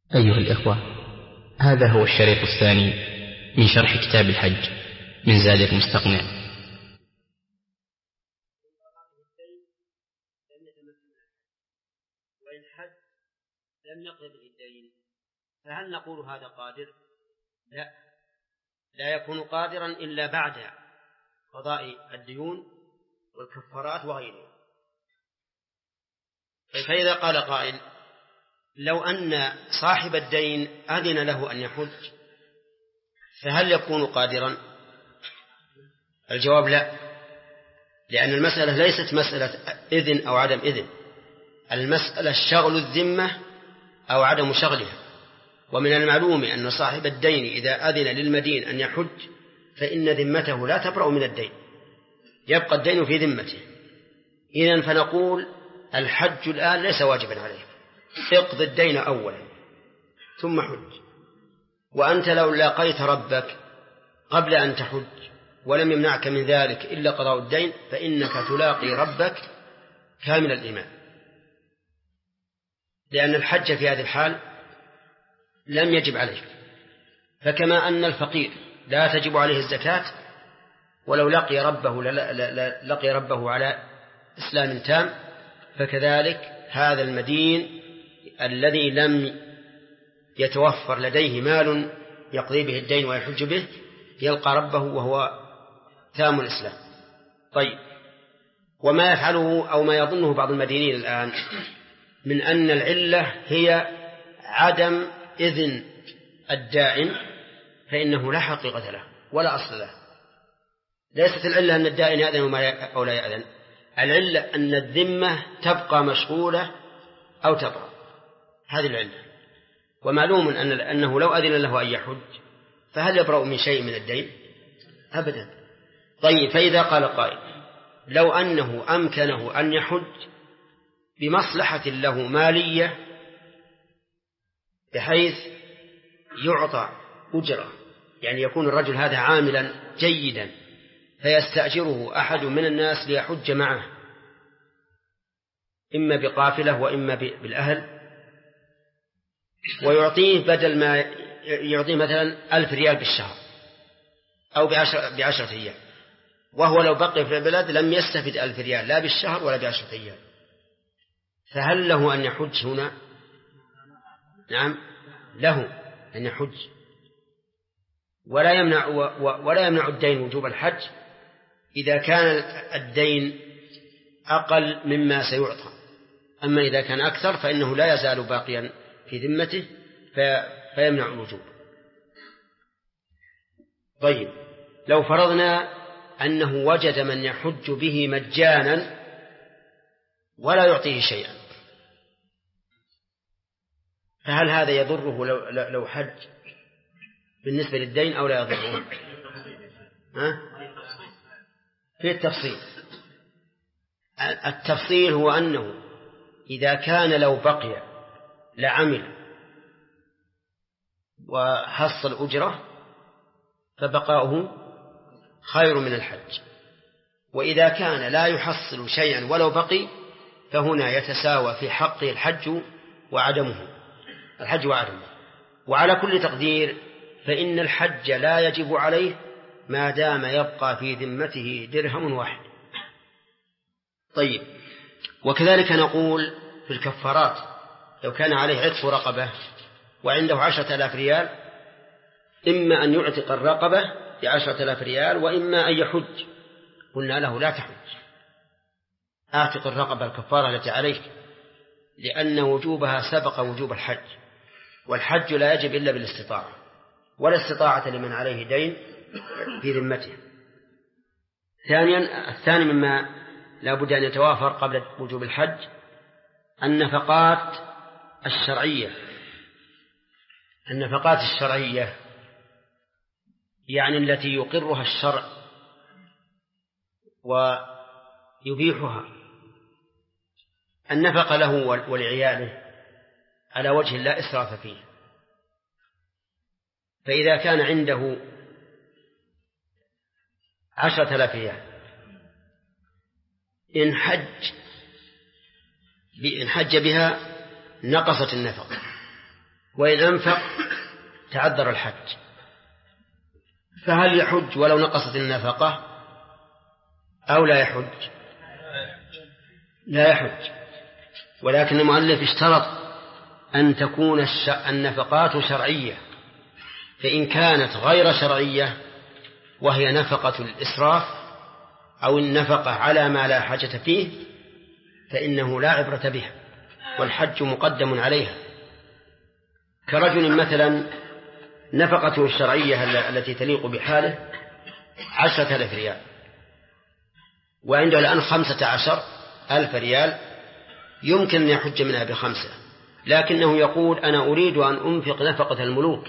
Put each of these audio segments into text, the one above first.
أيها الإخوة، هذا هو الشريط الثاني من شرح كتاب الحج من زاد المستقنع. وإن حج لم يقض به الدين فهل نقول هذا قادر؟ لا يكون قادرا إلا بعد قضاء الديون والكفارات وغيرها. فإذا قال قائل: لو أن صاحب الدين أذن له أن يحج فهل يكون قادرا؟ الجواب لا، لأن المسألة ليست مسألة إذن أو عدم إذن، المسألة شغل الذمة أو عدم شغلها. ومن المعلوم أن صاحب الدين إذا أذن للمدين أن يحج فإن ذمته لا تبرأ من الدين، يبقى الدين في ذمته. إذن فنقول الحج الآن ليس واجبا عليه، اقض الدين أولا ثم حج. وأنت لو لاقيت ربك قبل أن تحج ولم يمنعك من ذلك إلا قضاء الدين فإنك تلاقي ربك كامل الإيمان، لأن الحج في هذه الحال لم يجب عليك. فكما أن الفقير لا تجب عليه الزكاة ولو لقي ربه على إسلام تام، فكذلك هذا المدين الذي لم يتوفر لديه مال يقضي به الدين ويحج به يلقى ربه وهو تام الإسلام. طيب، وما يفعله أو ما يظنه بعض المدينين الآن من أن العلة هي عدم إذن الدائن، فإنه لا حقيقة له ولا أصل له. ليست العلة أن الدائن يأذن أو لا يأذن، العلة أن الذمة تبقى مشغولة أو تبرأ، هذه العلة. ومعلوم أنه لو أذن له أن يحج فهل يبرأ من شيء من الدين؟ أبدا. طيب، فإذا قال قائل: لو أنه أمكنه أن يحج بمصلحة له مالية بحيث يعطى أجرة، يعني يكون الرجل هذا عاملا جيدا فيستأجره أحد من الناس ليحج معه إما بقافلة وإما بالأهل، ويعطيه بدل ما يعطيه مثلا 1000 ريال بالشهر أو ب10 أيام، وهو لو بقي في البلد لم يستفد 1000 ريال لا بالشهر ولا ب10 أيام، فهل له أن يحج هنا؟ نعم، له أن يحج، ولا يمنع الدين وجوب الحج إذا كان الدين أقل مما سيعطى. أما إذا كان أكثر فإنه لا يزال باقيا في ذمته فيمنع الوجوب. طيب، لو فرضنا أنه وجد من يحج به مجانا ولا يعطيه شيئا، فهل هذا يضره لو حج بالنسبة للدين أو لا يضره؟ في التفصيل هو أنه إذا كان لو بقي لعمل وحصل أجرة فبقاؤه خير من الحج، وإذا كان لا يحصل شيئا ولو بقي فهنا يتساوى في حقه الحج وعدمه. وعلى كل تقدير فإن الحج لا يجب عليه ما دام يبقى في ذمته درهم واحد. طيب، وكذلك نقول في الكفارات: لو كان عليه عتق رقبة وعنده 10,000 ريال، إما أن يعتق الرقبة ب10,000 ريال وإما أن يحج. قلنا له: لا تحج، أعتق الرقبة الكفارة التي عليك، لأن وجوبها سبق وجوب الحج، والحج لا يجب إلا بالاستطاعة، ولا استطاعة لمن عليه دين في ذمته. الثاني مما لا بد أن يتوافر قبل وجوب الحج النفقات الشرعية، يعني التي يقرها الشرع ويبيحها، النفقة له ولعياله على وجه لا إسراف فيه. فإذا كان عنده 10,000 ريال إن حج بها نقصت النفقة، وإن أنفق تعذر الحج، فهل يحج ولو نقصت النفقة أو لا يحج؟ لا يحج، ولكن المؤلف اشترط أن تكون النفقات شرعية، فإن كانت غير شرعية وهي نفقة الإسراف أو النفقة على ما لا حاجة فيه فإنه لا عبرة بها، والحج مقدم عليها. كرجل مثلا نفقته الشرعية التي تليق بحاله 10,000 ريال، وعنده الآن 15,000 ريال، يمكن أن يحج منها ب5، لكنه يقول أنا أريد أن أنفق نفقة الملوك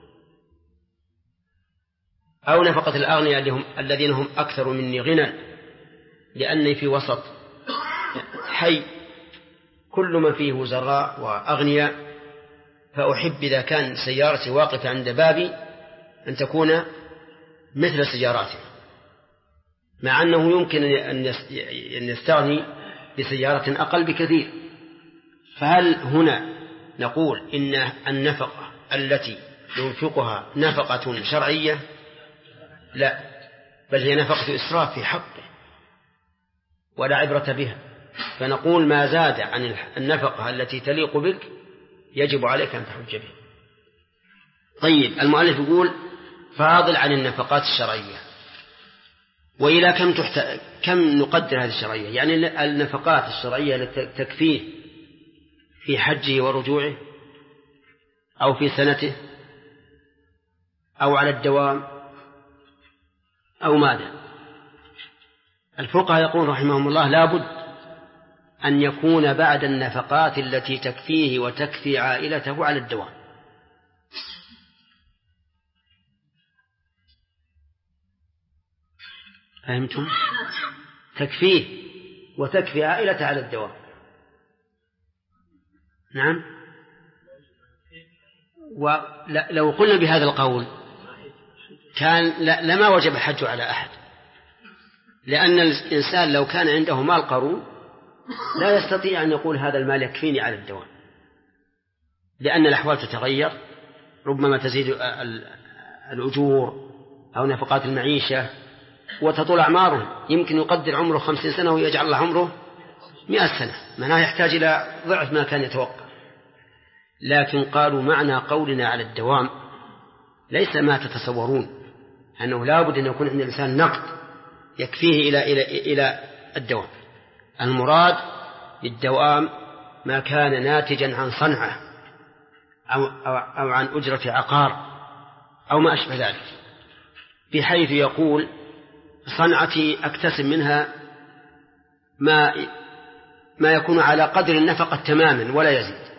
أو نفقة الأغنياء الذين هم أكثر مني غنى، لأني في وسط حي كل ما فيه وزراء وأغنياء، فأحب إذا كان سيارتي واقفة عند بابي أن تكون مثل سياراتهم، مع أنه يمكن أن يستغني بسيارة أقل بكثير. فهل هنا نقول إن النفقة التي ينفقها نفقة شرعية؟ لا، بل هي نفقة إسراف في حقه ولا عبرة بها، فنقول ما زاد عن النفقة التي تليق بك يجب عليك أن تحج به. طيب، المؤلف يقول فاضل عن النفقات الشرعية، وإلى كم نقدر هذه الشرعية؟ يعني النفقات الشرعية التي تكفيه في حجه ورجوعه أو في سنته أو على الدوام أو ماذا؟ الفقهاء يقول رحمهم الله لا بد أن يكون بعد النفقات التي تكفيه وتكفي عائلته على الدوام. فهمتم؟ تكفيه وتكفي عائلته على الدوام. نعم. ولو قلنا بهذا القول كان لما وجب الحج على أحد، لأن الإنسان لو كان عنده مال قارون لا يستطيع أن يقول هذا المال يكفيني على الدوام، لأن الأحوال تتغير، ربما تزيد الأجور أو نفقات المعيشة وتطول أعماره، يمكن يقدر عمره 50 سنة ويجعل الله عمره 100 سنة، معناه يحتاج إلى ضعف ما كان يتوقع. لكن قالوا معنى قولنا على الدوام ليس ما تتصورون، أنه لا بد أن يكون عند الإنسان نقد يكفيه إلى الدوام. المراد بالدوام ما كان ناتجا عن صنعة أو عن أجرة عقار أو ما أشبه ذلك، بحيث يقول صنعتي أكتسب منها ما يكون على قدر النفقة تماما ولا يزيد.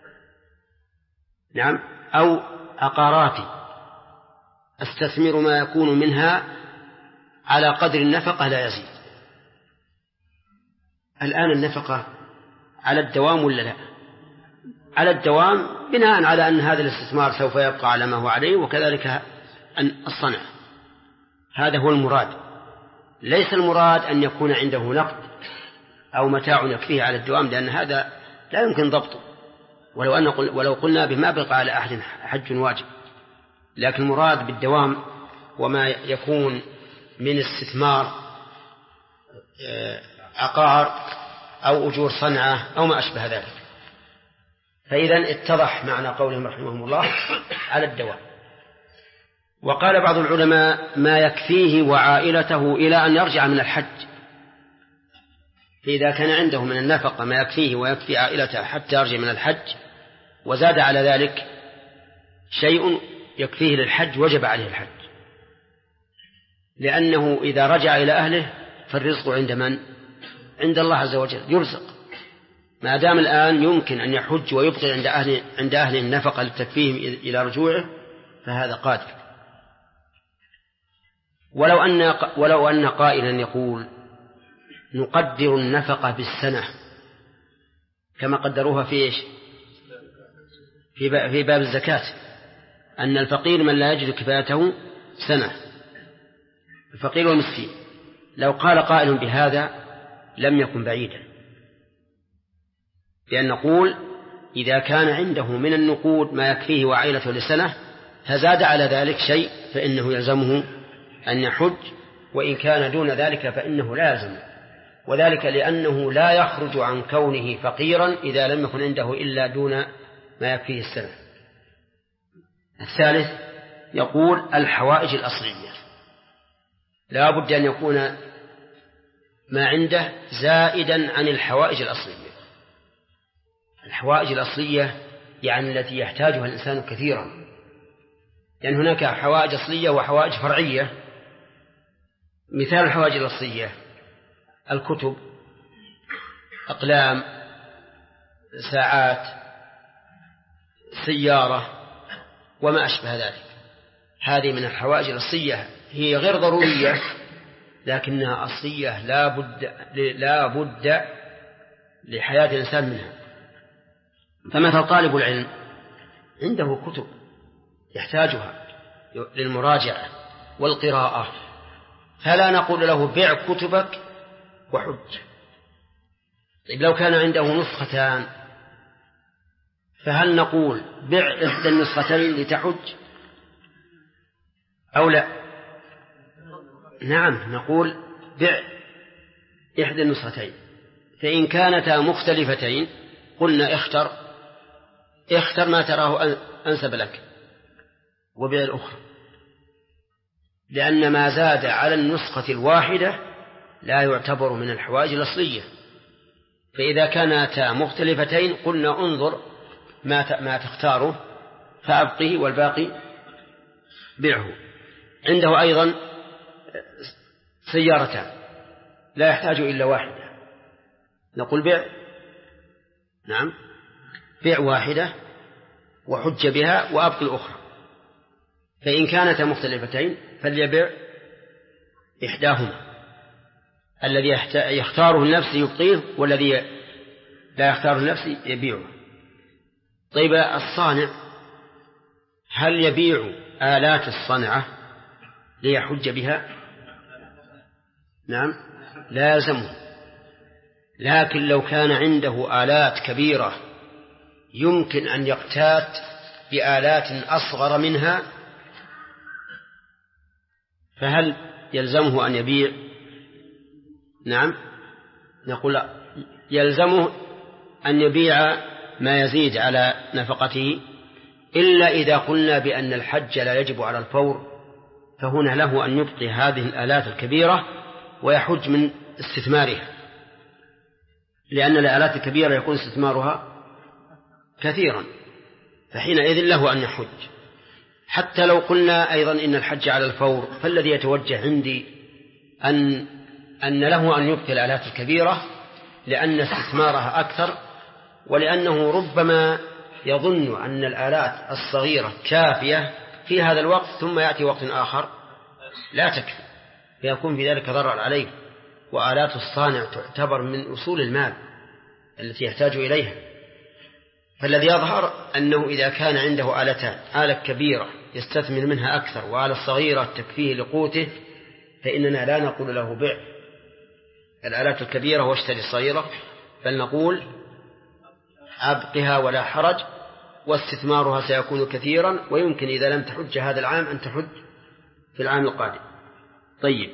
نعم. أو عقاراتي أستثمر ما يكون منها على قدر النفقة لا يزيد. الآن النفقة على الدوام ولا لا؟ على الدوام، بناء على أن هذا الاستثمار سوف يبقى على ما هو عليه، وكذلك الصنع. هذا هو المراد، ليس المراد أن يكون عنده نقد أو متاع يكفيه على الدوام، لأن هذا لا يمكن ضبطه، ولو قلنا بما بقى على أحد حج واجب. لكن المراد بالدوام وما يكون من استثمار عقار أو أجور صنعة أو ما أشبه ذلك. فإذا اتضح معنى قولهم رحمهم الله على الدوام. وقال بعض العلماء ما يكفيه وعائلته إلى أن يرجع من الحج، فإذا كان عنده من النفقة ما يكفيه ويكفي عائلته حتى يرجع من الحج، وزاد على ذلك شيء يكفيه للحج، وجب عليه الحج، لأنه إذا رجع إلى أهله فالرزق عند من؟ عند الله عز وجل، يرزق. ما دام الآن يمكن أن يحج ويبقي عند أهله النفقة لتكفيهم إلى رجوعه فهذا قادر. ولو أن قائلا يقول نقدر النفقة بالسنة كما قدروها في إيش؟ في باب الزكاة، أن الفقير من لا يجد كفايته سنة، الفقير والمسكين. لو قال قائل بهذا لم يكن بعيدا، لأن نقول إذا كان عنده من النقود ما يكفيه وعائلته لسنة فزاد على ذلك شيء فإنه يلزمه أن يحج، وإن كان دون ذلك فإنه لا يلزمه، وذلك لأنه لا يخرج عن كونه فقيرا إذا لم يكن عنده إلا دون ما يكفيه السنة. الثالث يقول الحوائج الأصلية، لا بد أن يكون ما عنده زائدا عن الحوائج الأصلية. الحوائج الأصلية يعني التي يحتاجها الإنسان كثيرا، يعني هناك حوائج أصلية وحوائج فرعية. مثال الحوائج الأصلية الكتب، أقلام، ساعات، سيارة وما أشبه ذلك، هذه من الحوائج الأصلية، هي غير ضرورية لكنها أصلية لا بد لحياة الإنسان منها. فمثل طالب العلم عنده كتب يحتاجها للمراجعة والقراءة، فلا نقول له بيع كتبك وحج. طيب لو كان عنده نسختان فهل نقول بيع إحدى النسختين لتحج أو لا؟ نعم، نقول بيع إحدى النسختين، فإن كانتا مختلفتين قلنا اختر ما تراه أنسب لك وبيع الأخرى، لأن ما زاد على النسخة الواحدة لا يعتبر من الحوائج الأصلية. فإذا كانتا مختلفتين قلنا انظر ما تختاره فأبقه والباقي بيعه. عنده أيضا سيارتان لا يحتاج إلا واحدة، نقول بيع، نعم، بيع واحدة وحج بها وأبقي الأخرى. فإن كانتا مختلفتين فليبيع إحداهما، الذي يختاره النفس يبقيه والذي لا يختاره النفس يبيعه. طيب الصانع هل يبيع آلات الصنعة ليحج بها؟ نعم، لا يلزمه، لكن لو كان عنده آلات كبيرة يمكن أن يقتات بآلات أصغر منها فهل يلزمه أن يبيع؟ نعم، نقول لا، يلزمه أن يبيع ما يزيد على نفقته، إلا إذا قلنا بأن الحج لا يجب على الفور، فهنا له أن يبقي هذه الآلات الكبيرة ويحج من استثمارها، لأن الآلات الكبيرة يكون استثمارها كثيرا، فحينئذ له أن يحج. حتى لو قلنا أيضا إن الحج على الفور، فالذي يتوجه عندي أن له أن يبقي الآلات الكبيرة لأن استثمارها أكثر، ولأنه ربما يظن أن الآلات الصغيرة كافية في هذا الوقت ثم يأتي وقت آخر لا تكفي، فيكون في ذلك ضرر عليه. وآلات الصانع تعتبر من أصول المال التي يحتاج إليها. فالذي يظهر أنه إذا كان عنده آلتان، آلة كبيرة يستثمر منها أكثر وآلة صغيرة تكفيه لقوته، فإننا لا نقول له بيع الآلات الكبيرة واشتري الصغيرة، بل نقول أبقها ولا حرج، واستثمارها سيكون كثيرا، ويمكن إذا لم تحج هذا العام أن تحج في العام القادم. طيب،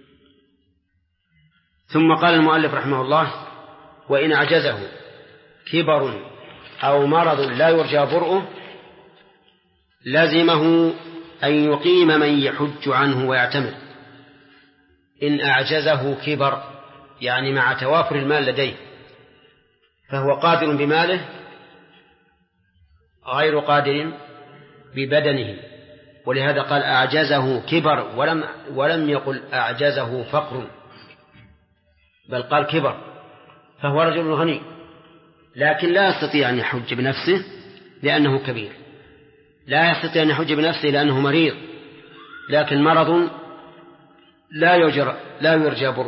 ثم قال المؤلف رحمه الله: وإن أعجزه كبر أو مرض لا يرجى برؤه لزمه أن يقيم من يحج عنه ويعتمر. إن أعجزه كبر يعني مع توافر المال لديه، فهو قادر بماله غير قادر ببدنه، ولهذا قال أعجزه كبر ولم يقل أعجزه فقر، بل قال كبر، فهو رجل غني لكن لا يستطيع أن يحج بنفسه لأنه كبير، لا يستطيع أن يحج بنفسه لأنه مريض، لكن مرض لا يرجى برؤه،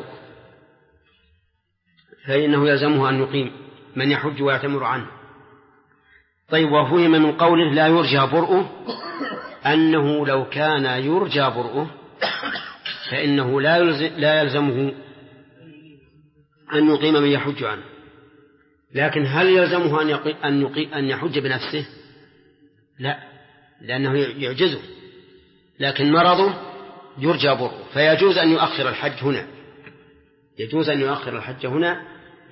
فإنه يلزمه أن يقيم من يحج ويعتمر عنه. طيب، وفهم من قوله لا يرجى برؤه أنه لو كان يرجى برؤه فإنه لا يلزمه أن يقيم من يحج عنه، لكن هل يلزمه أن يحج بنفسه؟ لا، لأنه يعجزه، لكن مرضه يرجى برؤه، فيجوز أن يؤخر الحج هنا، يجوز أن يؤخر الحج هنا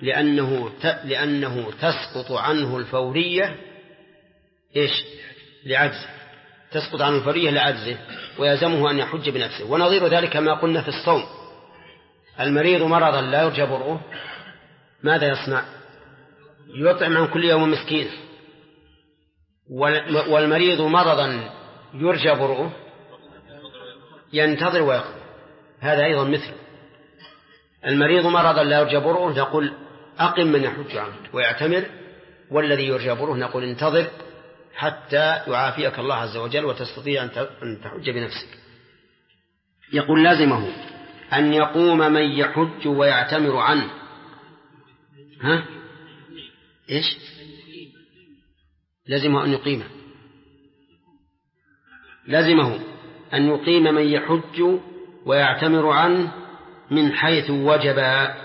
لأنه تسقط عنه الفورية لعجزه، تسقط عنه الفورية لعجزه، ويلزمه أن يحج بنفسه. ونظير ذلك ما قلنا في الصوم، المريض مرضا لا يرجى برؤه ماذا يصنع؟ يطعم عن كل يوم مسكين. والمريض مرضا يرجى برؤه ينتظر ويقضي، هذا أيضا مثله. المريض مرضا لا يرجى برؤه نقول أقم من يحج عنه ويعتمر، والذي يرجى برؤه نقول انتظر حتى يعافيك الله عز وجل وتستطيع أن تحج بنفسك. يقول لازمه أن يقوم من يحج ويعتمر عنه. لازمه أن يقيم، لازمه أن يقيم من يحج ويعتمر عنه من حيث وجب.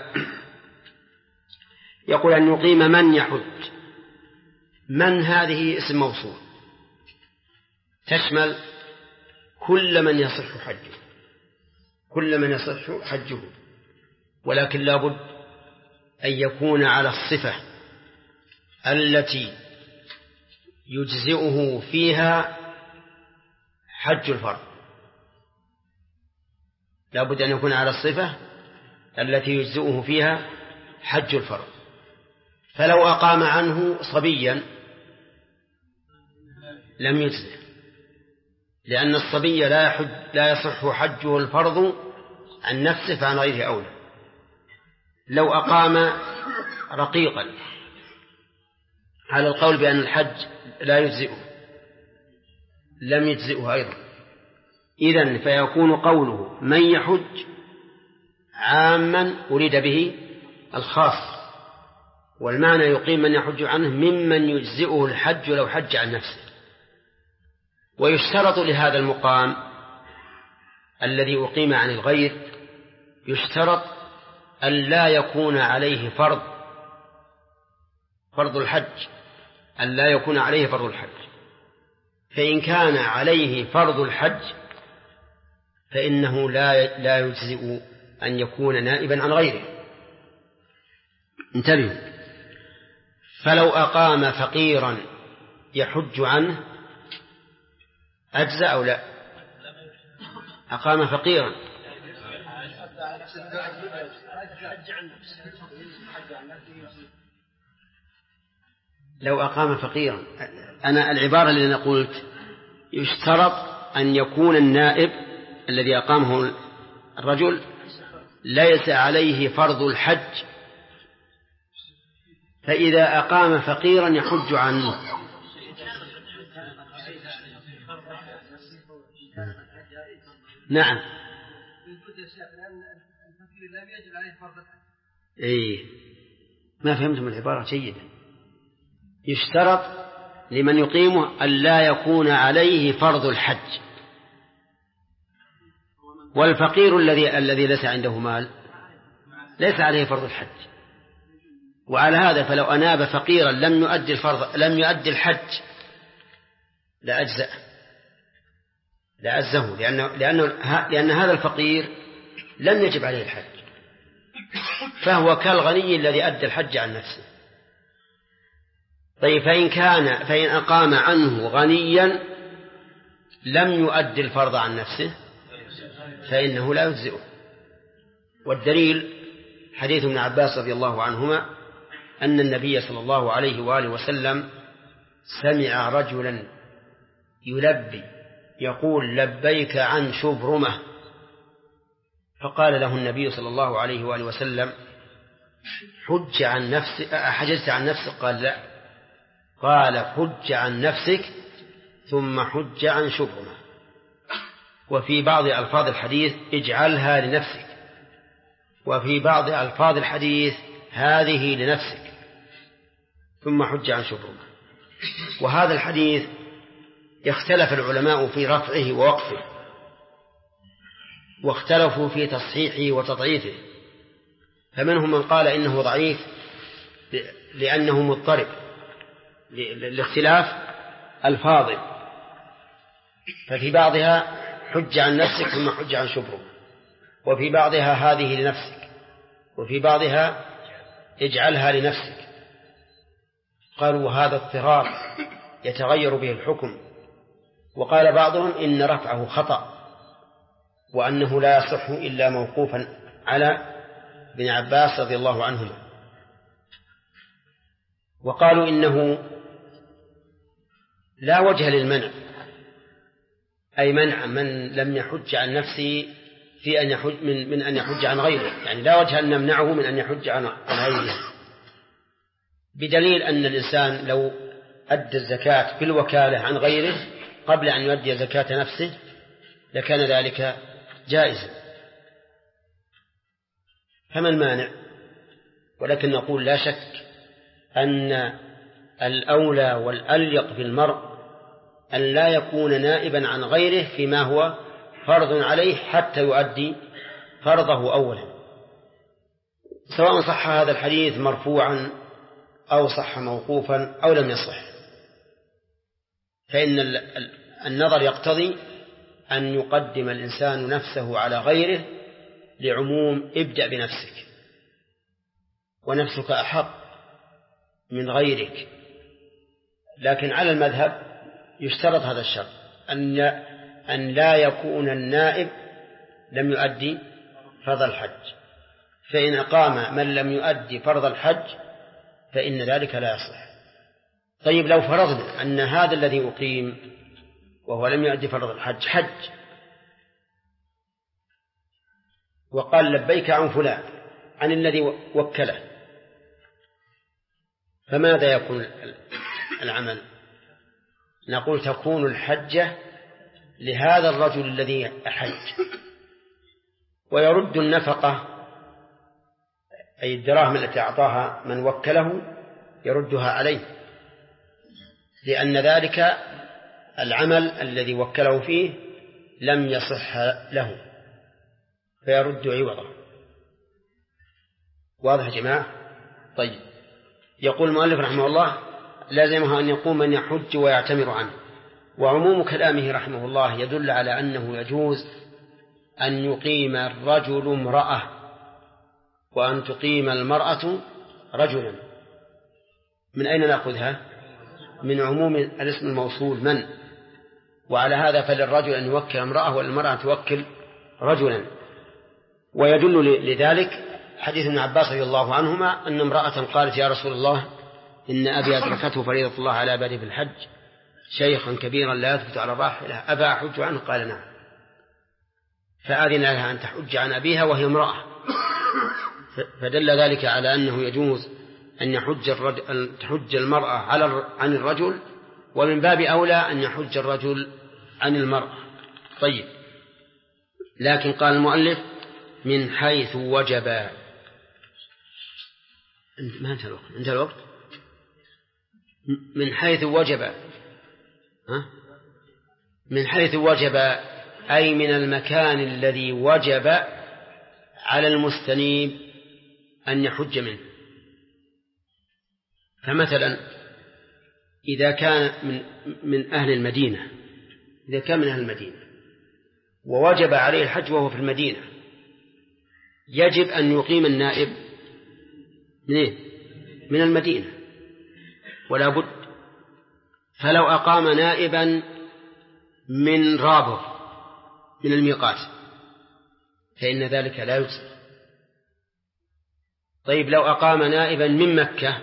يقول أن يقيم من يحج، من هذه اسم موصول تشمل كل من يصح حجه، كل من يصح حجه، ولكن لابد أن يكون على الصفة التي يجزئه فيها حج الفرض، لابد أن يكون على الصفة التي يجزئه فيها حج الفرض. فلو أقام عنه صبيا لم يجزئ، لأن الصبي لا يصح حجه الفرض عن نفسه فعن غيره أولى. لو أقام رقيقا على القول بأن الحج لا يجزئه لم يجزئه أيضا. إذن فيكون قوله من يحج عاما أريد به الخاص، والمعنى يقيم من يحج عنه ممن يجزئه الحج لو حج عن نفسه. ويشترط لهذا المقام الذي أقيم عن الغير، يشترط أن لا يكون عليه فرض الحج، أن لا يكون عليه فرض الحج. فإن كان عليه فرض الحج فإنه لا يجزئ أن يكون نائبا عن غيره. انتبهوا، فلو أقام فقيرا يحج عنه أجزأ أو لا؟ أقام فقيرا لو أقام فقيرا، أنا العبارة اللي أنا قلت يشترط أن يكون النائب الذي أقامه الرجل ليس عليه فرض الحج، فإذا أقام فقيرا يحج عنه نعم. ما فهمتم العبارة جيدة. يشترط لمن يقيمه أن لا يكون عليه فرض الحج، والفقير الذي ليس عنده مال ليس عليه فرض الحج. وعلى هذا فلو أناب فقيرا لم يؤدي الحج لأجزه، لأن هذا الفقير لم يجب عليه الحج، فهو كالغني الذي أدى الحج عن نفسه. طيب فإن أقام عنه غنيا لم يؤدي الفرض عن نفسه فإنه لا يجزئه. والدليل حديث ابن عباس رضي الله عنهما أن النبي صلى الله عليه وآله وسلم سمع رجلا يلبي يقول لبيك عن شبرمة، فقال له النبي صلى الله عليه وآله وسلم حج عن نفسك، حججت عن نفسك؟ قال لا، قال حج عن نفسك ثم حج عن شبرمة. وفي بعض ألفاظ الحديث اجعلها لنفسك، وفي بعض ألفاظ الحديث هذه لنفسك ثم حج عن شبرمة. وهذا الحديث اختلف العلماء في رفعه ووقفه، واختلفوا في تصحيحه وتضعيفه، فمنهم من قال إنه ضعيف لأنه مضطرب لاختلاف الفاظ، ففي بعضها حج عن نفسك ثم حج عن شبرك، وفي بعضها هذه لنفسك، وفي بعضها اجعلها لنفسك. قالوا هذا اضطراب يتغير به الحكم. وقال بعضهم إن رفعه خطأ، وأنه لا يصح إلا موقوفا على ابن عباس رضي الله عنهما. وقالوا إنه لا وجه للمنع، أي منع من لم يحج عن نفسه في أن يحج من أن يحج عن غيره، يعني لا وجه أن نمنعه من أن يحج عن غيره، بدليل أن الإنسان لو أدى الزكاة بالوكالة عن غيره قبل أن يؤدي زكاة نفسه لكان ذلك جائزا، فما المانع؟ ولكن نقول لا شك أن الأولى والأليق في المرء أن لا يكون نائبا عن غيره فيما هو فرض عليه حتى يؤدي فرضه أولا، سواء صح هذا الحديث مرفوعا أو صح موقوفا أو لم يصح، فإن النظر يقتضي أن يقدم الإنسان نفسه على غيره لعموم ابدأ بنفسك، ونفسك أحق من غيرك. لكن على المذهب يشترط هذا الشرط أن لا يكون النائب لم يؤدي فرض الحج، فإن أقام من لم يؤدي فرض الحج فإن ذلك لا يصح. طيب لو فرضنا أن هذا الذي أقيم وهو لم يؤدي فرض الحج حج وقال لبيك عن فلان عن الذي وكله، فماذا يكون العمل؟ نقول تكون الحجة لهذا الرجل الذي أحج، ويرد النفقة أي الدراهم التي أعطاها من وكله يردها عليه، لأن ذلك العمل الذي وكله فيه لم يصح له فيرد عوضه. واضح يا جماعة؟ طيب، يقول المؤلف رحمه الله لازمها أن يقوم من يحج ويعتمر عنه. وعموم كلامه رحمه الله يدل على أنه يجوز أن يقيم الرجل امرأة وأن تقيم المرأة رجلا. من أين نأخذها؟ من عموم الاسم الموصول من، وعلى هذا فللرجل أن يوكل امرأة والمرأة توكل رجلا. ويدل لذلك حديث ابن عباس رضي الله عنهما أن امرأة قالت يا رسول الله إن أبي أدركته فريضة الله على عباده في الحج شيخا كبيرا لا يثبت على الراحلة أبا أحج عنه؟ قال نعم، فآذن لها أن تحج عن أبيها وهي امرأة، فدل ذلك على أنه يجوز أن تحج المرأة عن الرجل، ومن باب أولى أن يحج الرجل عن المرأة. طيب، لكن قال المؤلف من حيث وجب. ما انت الوقت من حيث وجب، من حيث وجب أي من المكان الذي وجب على المستنيب أن يحج منه. فمثلا إذا كان من أهل المدينة، إذا كان من أهل المدينة ووجب عليه الحج وهو في المدينة، يجب أن يقيم النائب من المدينة ولا بد. فلو أقام نائبا من رابغ من الميقات فإن ذلك لا يجزي. طيب لو أقام نائبا من مكة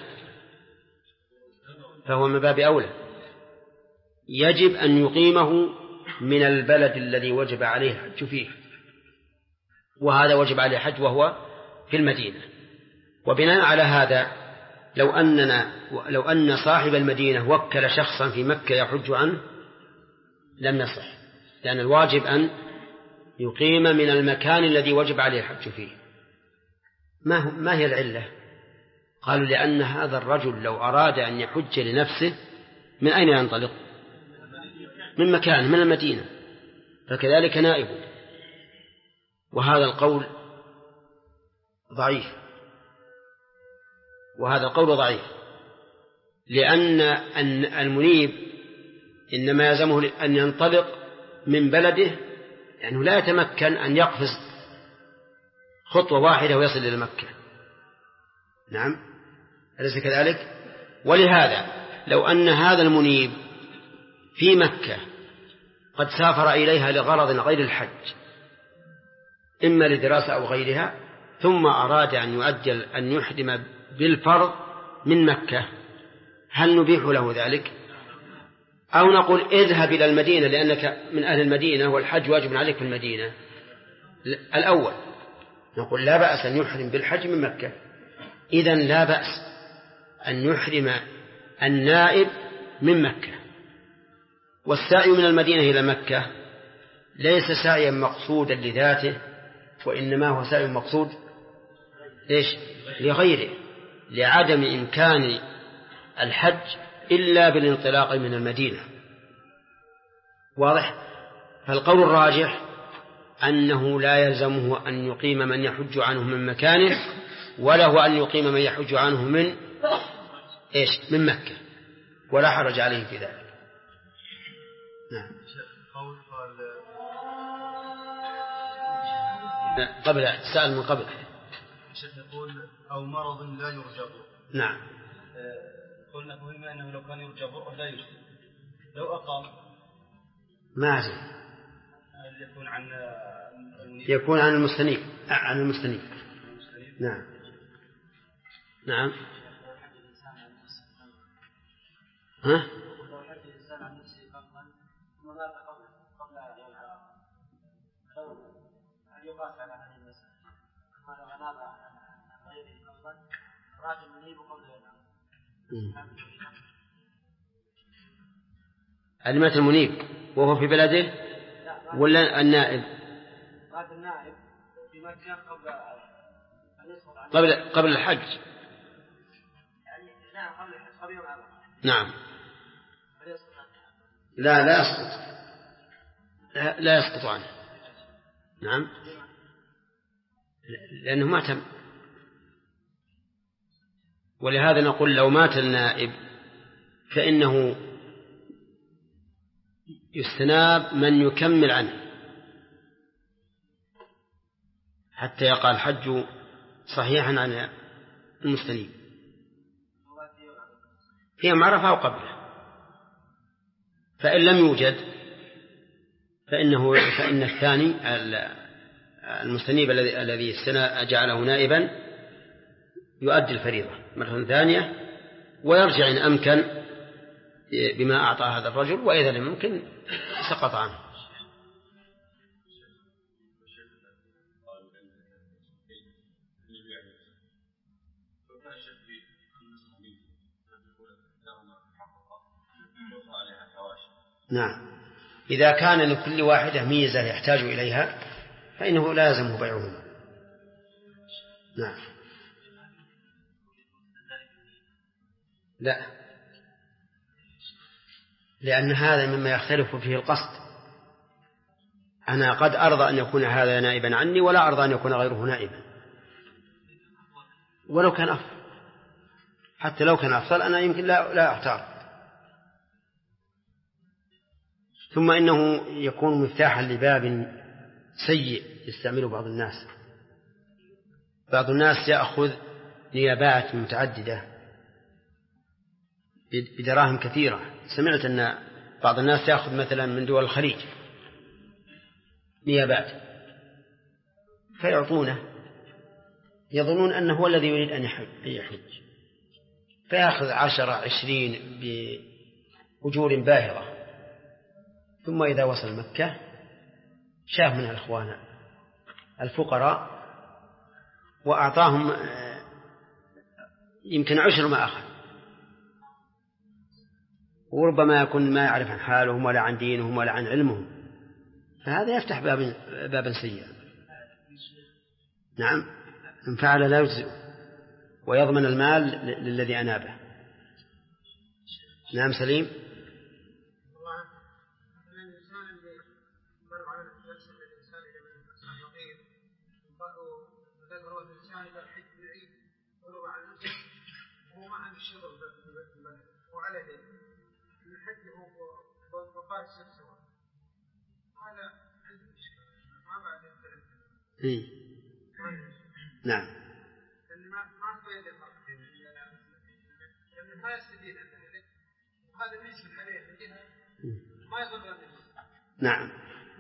فهو من باب أولى، يجب أن يقيمه من البلد الذي وجب عليه الحج فيه، وهذا وجب عليه الحج وهو في المدينة. وبناء على هذا لو أن صاحب المدينة وكل شخصا في مكة يحج عنه لم يصح، لأن الواجب أن يقيم من المكان الذي وجب عليه الحج فيه. ما هي العلة؟ قالوا لأن هذا الرجل لو أراد أن يحج لنفسه من أين ينطلق؟ من مكان، من المدينة، فكذلك نائبه. وهذا القول ضعيف، لأن المنيب إنما يلزمه أن ينطلق من بلده، يعني لا يتمكن أن يقفز خطوة واحدة ويصل إلى مكة. نعم، أليس كذلك؟ ولهذا لو أن هذا المنيب في مكة قد سافر إليها لغرض غير الحج، إما لدراسة أو غيرها، ثم أراد أن يؤجل أن يحرم بالفرض من مكة، هل نبيح له ذلك؟ أو نقول اذهب إلى المدينة لأنك من أهل المدينة والحج واجب عليك في المدينة؟ الأول نقول لا بأس أن يحرم بالحج من مكة. إذن لا بأس أن يحرم النائب من مكة. والسعي من المدينة إلى مكة ليس سعيا مقصودا لذاته، وإنما هو سعي مقصود لغيره، لعدم إمكان الحج إلا بالانطلاق من المدينة. واضح؟ فالقول الراجح أنه لا يلزمه أن يقيم من يحج عنه من مكانه، وله أن يقيم من يحج عنه من مكة، ولا حرج عليه في ذلك. نعم. قبل سأل من قبل الشيخ يقول أو مرض لا يرجى. نعم. قلنا فهمنا أنه لو كان يرجى برؤه لا يجوز، لو أقام ما أدري يكون عن المستنيب. نعم. نعم. ها؟ علمات المنيب وهو في بلده ولا النائب؟ النائب في مكة قبل الحج. نعم. لا يسقط، لا يسقط عنه. نعم، لأنه ما تم. ولهذا نقول لو مات النائب فإنه يستناب من يكمل عنه حتى يقع الحج صحيحا عن المستنيب، هي معرفة أو قبله. فإن لم يوجد فإن الثاني المستنيب الذي جعله نائبا يؤدي الفريضة مرة ثانية ويرجع إن أمكن بما أعطى هذا الرجل، وإذا لم يمكن سقط عنه. نعم، إذا كان لكل واحدة ميزة يحتاج إليها فإنه لازم بيعهما. نعم. لا، لأن هذا مما يختلف فيه القصد. أنا قد أرضى أن يكون هذا نائبا عني ولا أرضى أن يكون غيره نائبا، ولو كان أفضل. حتى لو كان أفضل أنا يمكن لا أختار. ثم إنه يكون مفتاحا لباب سيء يستعمله بعض الناس. بعض الناس يأخذ نيابات متعددة بدراهم كثيرة. سمعت أن بعض الناس يأخذ مثلا من دول الخليج نيابات فيعطونه، يظنون أنه هو الذي يريد أن يحج، فيأخذ 10-20 بأجور باهظة. ثم إذا وصل مكة شاف منها الإخوان الفقراء وأعطاهم يمكن 10 ما أخذ، وربما يكون ما يعرف عن حالهم ولا عن دينهم ولا عن علمهم، فهذا يفتح بابا سيئا. نعم، إن فعل لا يجزئ ويضمن المال للذي أنابه. نعم سليم. وعليه الحج وقال الشيخ سواء هذا عنده مشكلة ما بعد نعم لأن ما صيد المرأتين لأن ما يستدين هذا بالنسبة عليه ما يضر. نعم.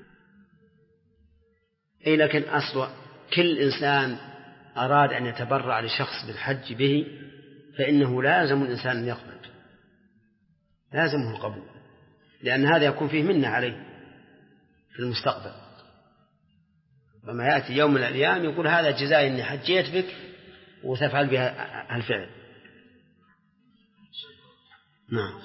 أي لكن أصل كل إنسان أراد أن يتبرع لشخص بالحج به فإنه لازم الإنسان أن يقبل، لازمه القبول، لأن هذا يكون فيه منة عليه في المستقبل. وما يأتي يوم من الأيام يقول هذا جزاء إني حجيت بك وتفعل بها الفعل. نعم.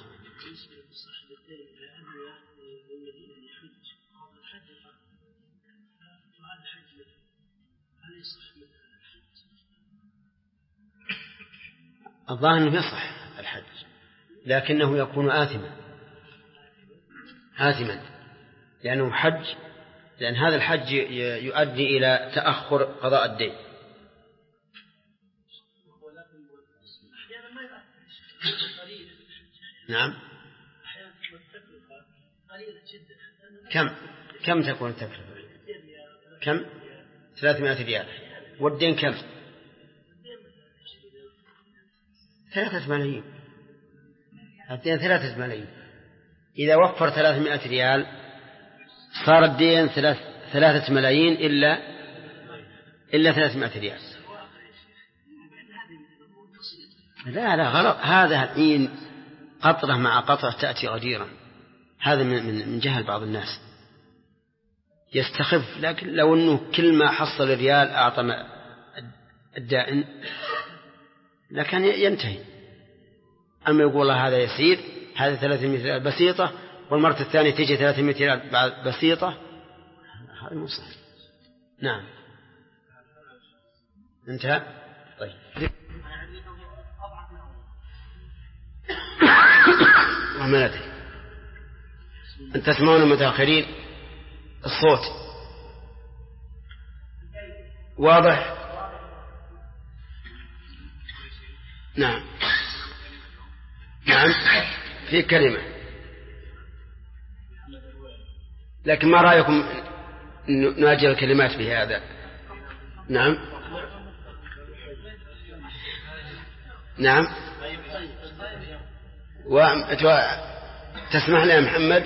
الظاهر أنه يصح الحج لكنه يكون آثما لأنه حج، لأن هذا الحج يؤدي إلى تأخر قضاء الدين. نعم. كم تكون التكلفة؟ كم؟ 300 ريال. والدين كم؟ 3 ملايين. الدين 3 ملايين. إذا وفر 300 ريال صار الدين 3 ملايين إلا 300 ريال. لا غلط، هذا الحين قطرة مع قطرة تأتي غديرا. هذا من جهل بعض الناس يستخف، لكن لو أنه كل ما حصل ريال أعطى الدائن لكن ينتهي. أما يقول الله هذا يسير، هذا 300 ريال بسيطة، والمرة الثانية تيجي 300 ريال بسيطة، هذا مو صحيح. نعم. انتهى. طيب. وما ندري أن تسمعون متأخرين الصوت واضح. نعم في كلمة، لكن ما رأيكم نؤجل الكلمات بهذا؟ نعم تسمح لي يا محمد؟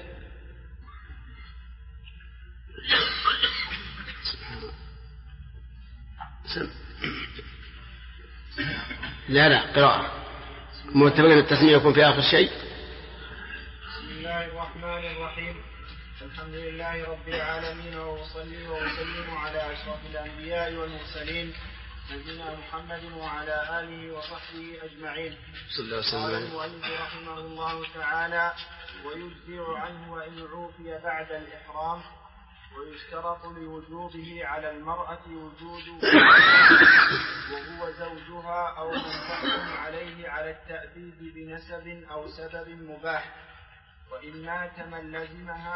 لا قراءة متفقين التسمية يكون في آخر شيء. بسم الله الرحمن الرحيم. الحمد لله رب العالمين، وأصلي وأسلم على أشرف الأنبياء والمرسلين نبينا محمد وعلى آله وصحبه أجمعين. قال المؤلف رحمه الله تعالى: ويجزئ عنه وإن عوفي بعد الإحرام، ويشترط لوجوبه على المرأة وجود وهو زوجها أو من تحكم عليه على التأديب بنسب أو سبب مباح. وإن مات من لزمه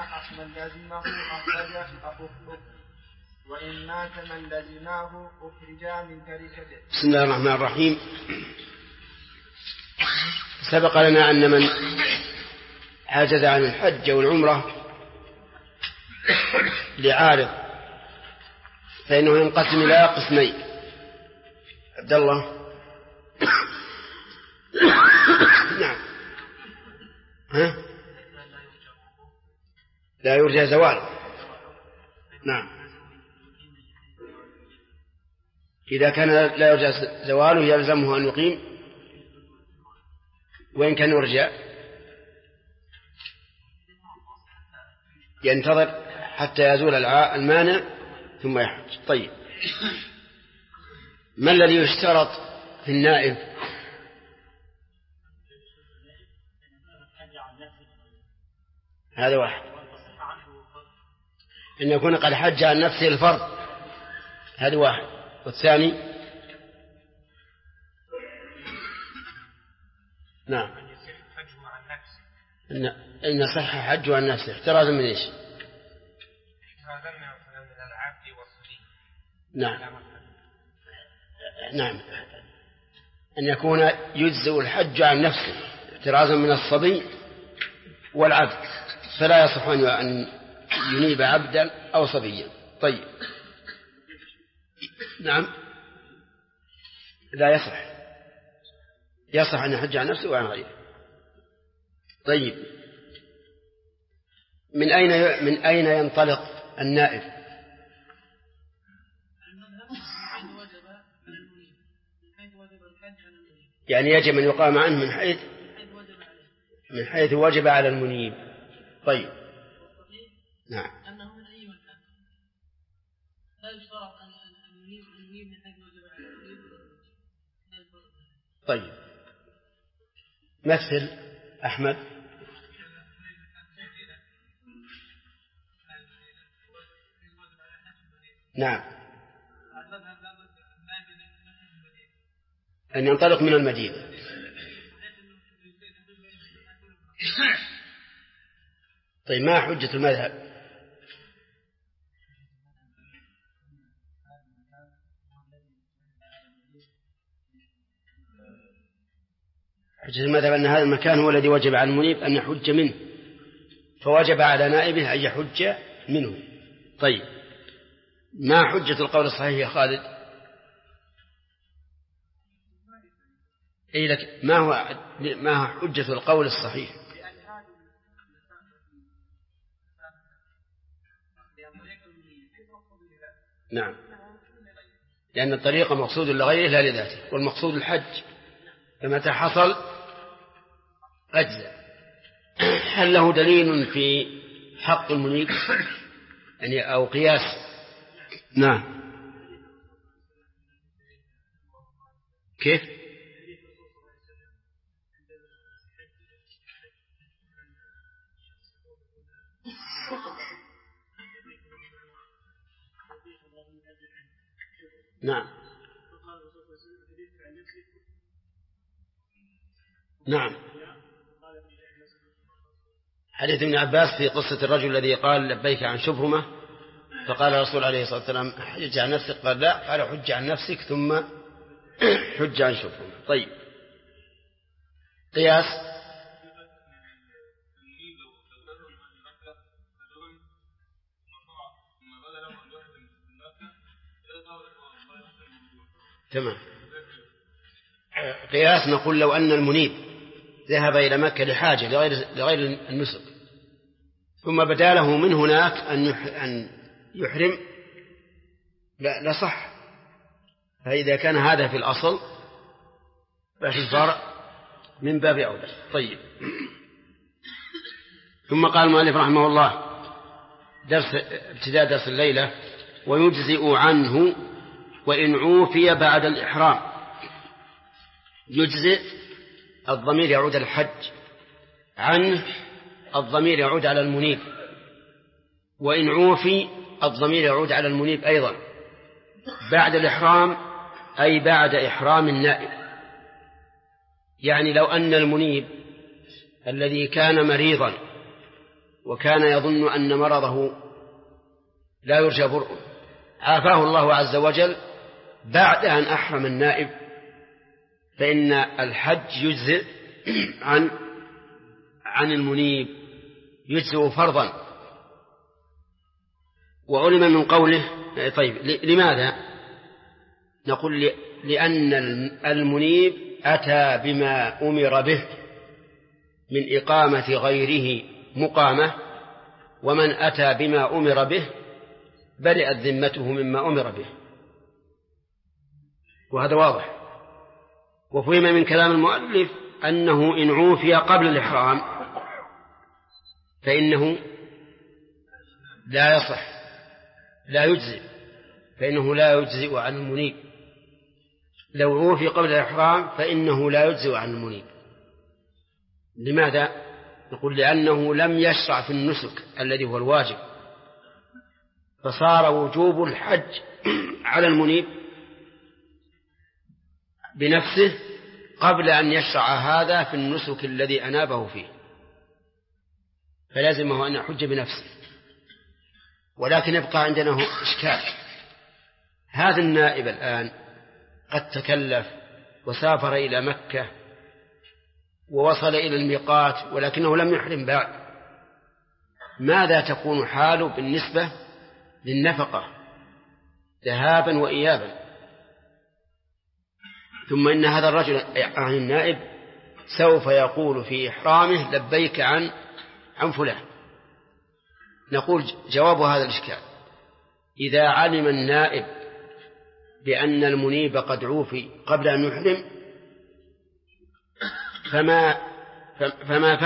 أخرجا من تركته. بسم الله الرحمن الرحيم. سبق لنا أن من عجز عن الحج والعمرة لعارض فإنه ينقسم إلى قسمين. عبد الله. نعم. لا يرجى زوال. نعم. إذا كان لا يرجى زواله يلزمه أن يقيم، وإن كان يرجى ينتظر حتى يزول المانع ثم يحج. طيب، ما الذي يشترط في النائب؟ هذا واحد، أن يكون قد حج عن نفسه الفرض، هذا واحد. والثاني نعم إن صح حجه عن نفسه احترازا من إيش؟ احترازا من العبد والصبي. نعم أن يكون يجزئ الحج عن نفسه احترازا من الصبي والعبد، فلا يصح أن ينيب عبدا أو صبيا. طيب نعم، لا يصح أن يحج عن نفسه وعن غيره. طيب من أين ينطلق النائب؟ يعني يجب أن يقام عنه من حيث وجب على المنيب. طيب نعم. طيب مثل أحمد. نعم، أن ينطلق من المدينة. طيب ما حجة المذهب؟ حجة المذهب أن هذا المكان هو الذي وجب على المنيب أن يحج منه، فوجب على نائبه أن يحج منه. طيب ما حجة القول الصحيح يا خالد؟ أي لك ما هو حجة القول الصحيح؟ نعم، لأن الطريق مقصود لغيره لا لذاته، والمقصود الحج، فمتى حصل أجزاء. هل له دليل في حق المنيب يعني أو قياس؟ نعم. كيف؟ نعم نعم. حديث ابن عباس في قصة الرجل الذي قال لبيك عن شبهمة، فقال الرسول عليه الصلاة والسلام حج عن نفسك، قال لا، قال حج عن نفسك ثم حج عن شبهمة. طيب قياس. تمام. قياس نقول لو أن المنيب ذهب إلى مكة لحاجة لغير النسك، ثم بدا له من هناك أن يحرم، لا صح. فإذا كان هذا في الأصل ففي الفرع من باب أولى. طيب ثم قال المؤلف رحمه الله ابتداء درس الليلة: ويجزئ عنه وإن عوفي بعد الإحرام. يجزئ الضمير يعود على الحج، عنه الضمير يعود على المنيب، وإن عوفي الضمير يعود على المنيب أيضا. بعد الإحرام أي بعد إحرام النائب. يعني لو أن المنيب الذي كان مريضا وكان يظن أن مرضه لا يرجى برؤه عافاه الله عز وجل بعد أن أحرم النائب، فإن الحج يجزئ عن المنيب، يجزئ فرضا. وعلم من قوله. طيب لماذا؟ نقول لأن المنيب أتى بما أمر به من إقامة غيره مقامة، ومن أتى بما أمر به برئت ذمته مما أمر به، وهذا واضح. وفهم من كلام المؤلف أنه إن عوفي قبل الإحرام فإنه لا يصح، لا يجزئ، فإنه لا يجزئ عن المنيب. لو عوفي قبل الإحرام فإنه لا يجزئ عن المنيب. لماذا؟ نقول لأنه لم يشرع في النسك الذي هو الواجب، فصار وجوب الحج على المنيب بنفسه قبل أن يشرع هذا في النسك الذي أنابه فيه، فلازمه أن يحج بنفسه. ولكن يبقى عندنا إشكال: هذا النائب الآن قد تكلف وسافر إلى مكة ووصل إلى الميقات ولكنه لم يحرم بعد، ماذا تكون حاله بالنسبة للنفقة ذهابا وإيابا؟ ثم إن هذا الرجل عن النائب سوف يقول في إحرامه لبيك عن فلان. نقول جواب هذا الإشكال: إذا علم النائب بأن المنيب قد عوفي قبل أن يحرم فما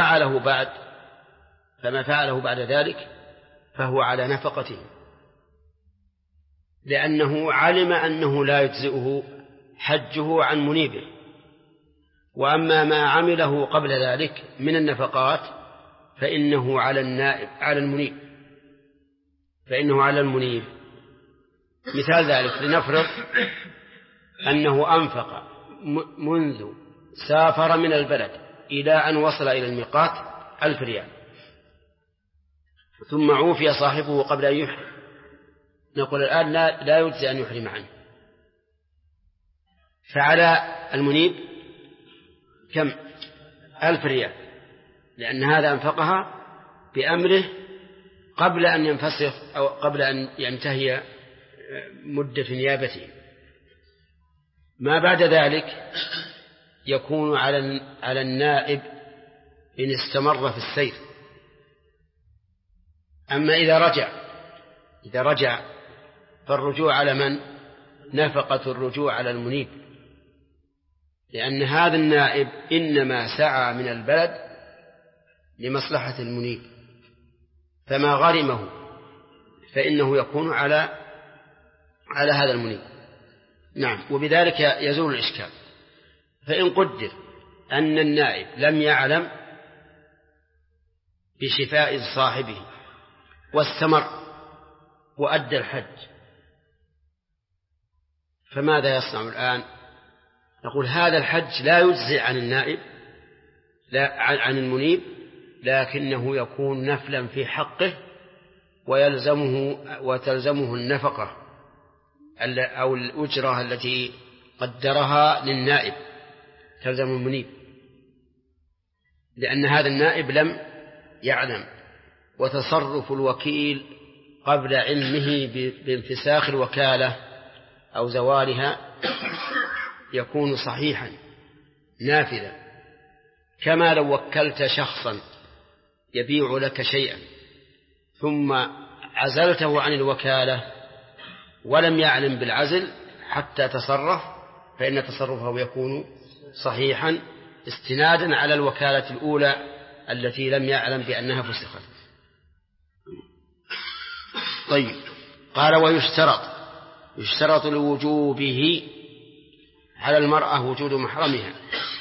فعله بعد ذلك فهو على نفقته، لأنه علم أنه لا يجزئه حجه عن منيبه. وأما ما عمله قبل ذلك من النفقات فإنه على النائب على المنيب. مثال ذلك: لنفرض أنه أنفق منذ سافر من البلد إلى أن وصل إلى الميقات 1000 ريال، ثم عوفي صاحبه قبل أن يحرم، نقول الآن لا يجزي أن يحرم عنه، فعلى المنيب كم؟ 1000 ريال، لأن هذا أنفقها بأمره قبل أن ينفسخ أو قبل أن ينتهي مدة نيابته. ما بعد ذلك يكون على النائب إن استمر في السير. أما إذا رجع فالرجوع على من؟ نفقة الرجوع على المنيب، لأن هذا النائب إنما سعى من البلد لمصلحة المنيب، فما غرمه فإنه يكون على هذا المنيب. نعم، وبذلك يزول الإشكال. فإن قدر أن النائب لم يعلم بشفاء صاحبه واستمر وأدى الحج، فماذا يصنع الآن؟ نقول هذا الحج لا يجزي عن النائب عن المنيب، لكنه يكون نفلا في حقه وتلزمه النفقة أو الأجرة التي قدرها للنائب تلزم المنيب، لأن هذا النائب لم يعلم، وتصرف الوكيل قبل علمه بانفساخ الوكالة أو زوالها يكون صحيحا نافذا، كما لو وكلت شخصا يبيع لك شيئا ثم عزلته عن الوكالة ولم يعلم بالعزل حتى تصرف، فإن تصرفه يكون صحيحا استنادا على الوكالة الأولى التي لم يعلم بأنها فسخت. طيب، قال: ويشترط لوجوبه على المرأة وجود محرمها.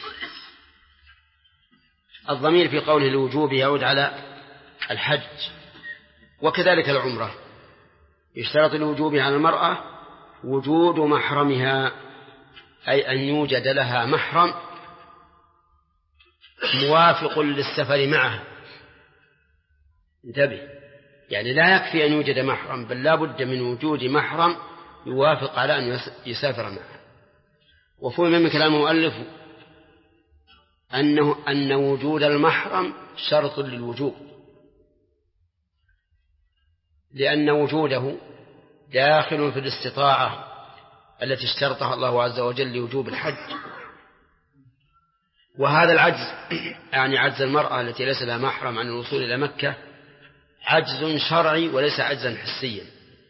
الضمير في قوله لوجوبه يعود على الحج وكذلك العمرة. يشترط لوجوبه على المرأة وجود محرمها، أي أن يوجد لها محرم موافق للسفر معها. انتبه، يعني لا يكفي أن يوجد محرم، بل لا بد من وجود محرم يوافق على أن يسافر معها. وفهم من كلام المؤلف أن وجود المحرم شرط للوجوب، لأن وجوده داخل في الاستطاعة التي اشترطها الله عز وجل لوجوب الحج. وهذا العجز، يعني عجز المرأة التي ليس لها محرم عن الوصول إلى مكة، عجز شرعي وليس عجزا حسيا،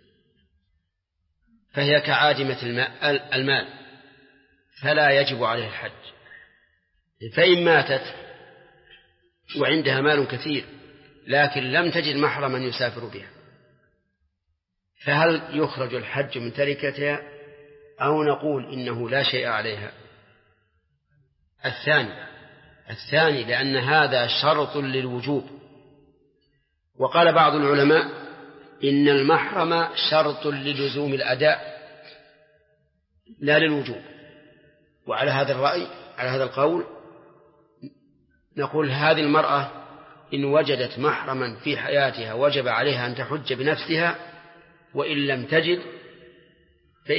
فهي كعادمة المال فلا يجب عليه الحج. فإن ماتت وعندها مال كثير لكن لم تجد محرما يسافر بها، فهل يخرج الحج من تركتها أو نقول إنه لا شيء عليها؟ الثاني، لأن هذا شرط للوجوب. وقال بعض العلماء إن المحرم شرط للزوم الأداء لا للوجوب. وعلى هذا الرأي، على هذا القول، نقول هذه المرأة إن وجدت محرما في حياتها وجب عليها أن تحج بنفسها، وإن لم تجد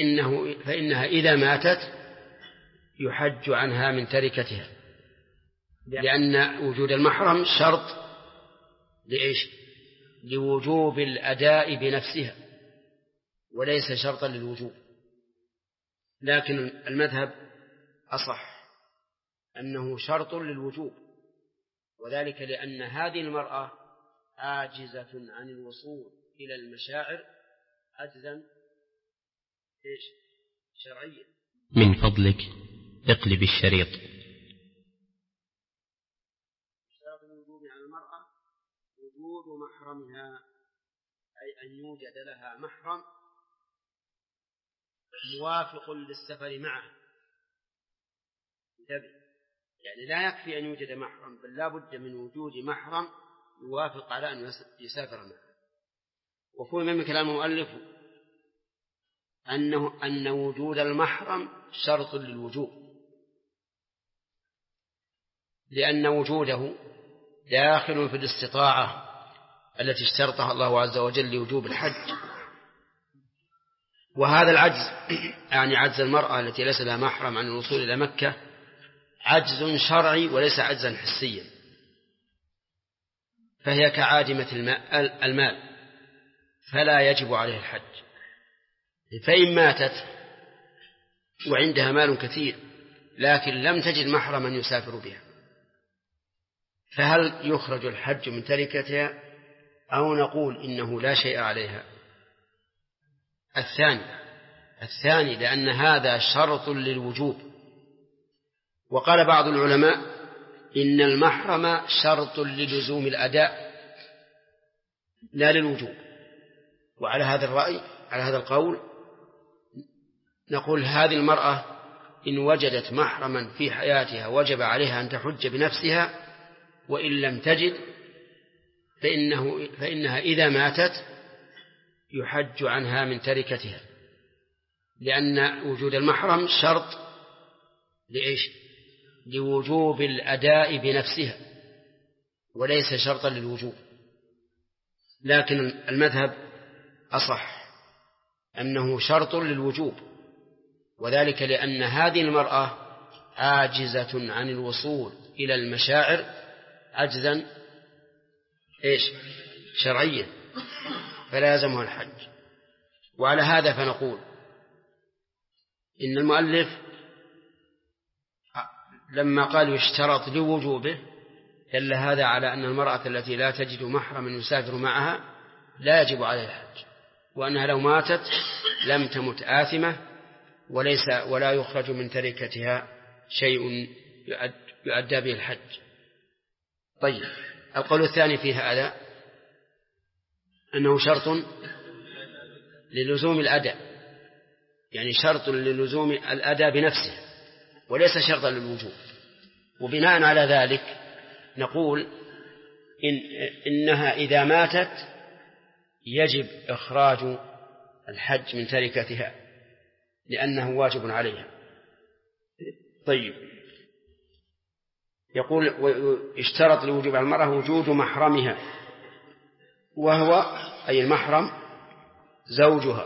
فإنها إذا ماتت يحج عنها من تركتها. لأن وجود المحرم شرط لإيش؟ لوجوب الأداء بنفسها وليس شرطا للوجوب. لكن المذهب أصح أنه شرط للوجوب، وذلك لأن هذه المرأة عاجزة عن الوصول إلى المشاعر عجزا شرعيا. من فضلك اقلب الشريط. شرط الوجوب على المرأة وجود محرمها، أي أن يوجد لها محرم موافق للسفر معه. يعني لا يكفي أن يوجد محرم، بل لا بد من وجود محرم يوافق على أن يسافر معه. وفهم من كلام المؤلف أن وجود المحرم شرط للوجوب، لأن وجوده داخل في الاستطاعة التي اشترطها الله عز وجل لوجوب الحج. وهذا العجز يعني عجز المرأة التي ليس لها محرم عن الوصول إلى مكة عجز شرعي وليس عجزا حسيا، فهي كعادمة المال فلا يجب عليه الحج. فإن ماتت وعندها مال كثير لكن لم تجد محرما يسافر بها، فهل يخرج الحج من تركتها أو نقول إنه لا شيء عليها؟ الثاني لأن هذا شرط للوجوب. وقال بعض العلماء إن المحرم شرط للزوم الأداء لا للوجوب. وعلى هذا الرأي، على هذا القول، نقول هذه المرأة إن وجدت محرما في حياتها وجب عليها أن تحج بنفسها، وإن لم تجد فإنها إذا ماتت يحج عنها من تركتها، لأن وجود المحرم شرط لإيش؟ لوجوب الأداء بنفسها وليس شرطا للوجوب. لكن المذهب أصح أنه شرط للوجوب، وذلك لأن هذه المرأة عاجزة عن الوصول إلى المشاعر عجزا شرعيا، فلا يلزمها الحج. وعلى هذا فنقول إن المؤلف لما قال يشترط لوجوبه دل هذا على أن المرأة التي لا تجد محرما يسافر معها لا يجب عليها الحج، وأنها لو ماتت لم تمت آثمة ولا يخرج من تركتها شيء يؤدى به الحج. طيب، القول الثاني في هذا أنه شرط للزوم الأداء، يعني شرط للزوم الأداء بنفسه وليس شرطا للوجوب. وبناء على ذلك نقول إنها إذا ماتت يجب إخراج الحج من تركتها لأنه واجب عليها. طيب، يقول اشترط لوجوب على المرأة وجود محرمها، وهو أي المحرم زوجها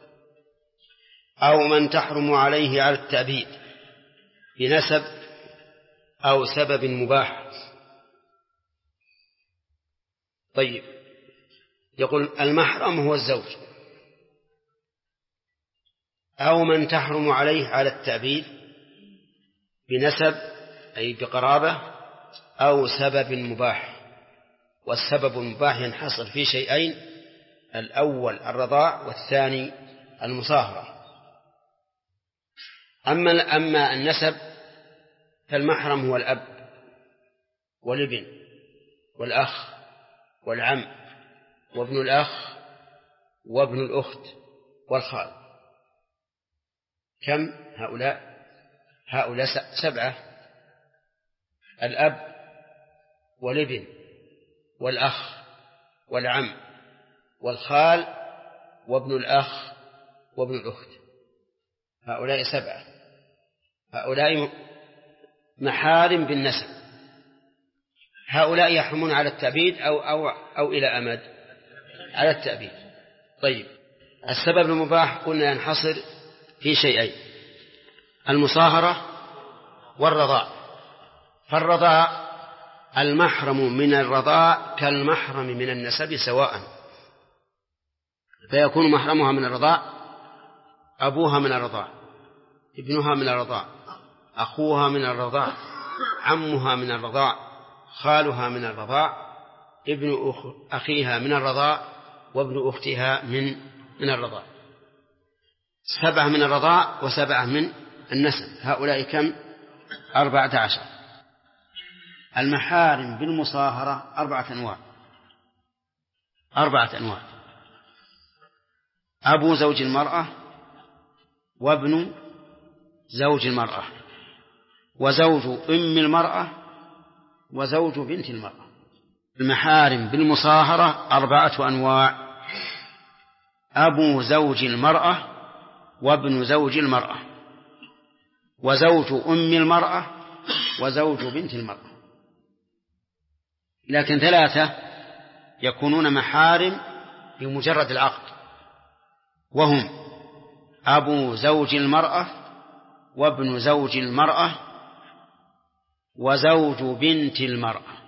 أو من تحرم عليه على التأبيد بنسب أو سبب مباح. طيب، يقول المحرم هو الزوج أو من تحرم عليه على التأبيد بنسب أي بقرابة أو سبب مباح. والسبب المباح ينحصر في شيئين: الأول الرضاع والثاني المصاهرة. أما النسب فالمحرم هو الأب والابن والأخ والعم وابن الأخ وابن الأخت والخال. كم هؤلاء 7: الأب والابن والأخ والعم والخال وابن الأخ وابن الأخت. هؤلاء 7. هؤلاء محارم بالنسب. هؤلاء يحرمون على التأبيد أو إلى أمد على التأبيد. طيب، السبب المباح قلنا ينحصر في شيئين: المصاهرة والرضاع. فالرضاع المحرم من الرضاع كالمحرم من النسب سواء، فيكون محرمها من الرضاع أبوها من الرضاع، ابنها من الرضاع، أخوها من الرضاع، عمها من الرضاع، خالها من الرضاع، ابن أخيها من الرضاع، وابن أختها من الرضاع. 7 من الرضاع و7 من النسب، هؤلاء كم؟ 14. المحارم بالمصاهرة 4 أنواع. 4 أنواع: أبو زوج المرأة، وابن زوج المرأة، وزوج أم المرأة، وزوج بنت المرأة. المحارم بالمصاهرة 4 أنواع: أبو زوج المرأة، وابن زوج المرأة، وزوج أم المرأة، وزوج بنت المرأة. لكن 3 يكونون محارم بمجرد العقد، وهم أبو زوج المرأة، وابن زوج المرأة، وزوج بنت المرأة.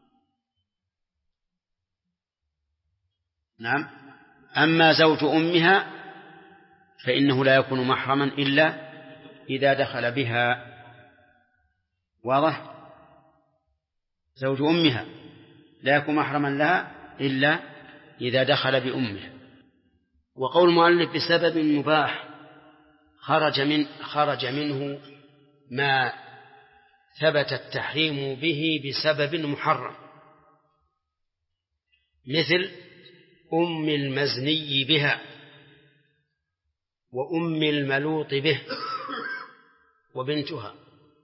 نعم. أما زوج أمها فإنه لا يكون محرما إلا إذا دخل بها. واضح؟ زوج أمها لا يكون محرما لها إلا إذا دخل بأمها. وقول المؤلف بسبب مباح خرج منه ما ثبت التحريم به بسبب محرم، مثل أم المزني بها، وأم الملوط به، وبنتها،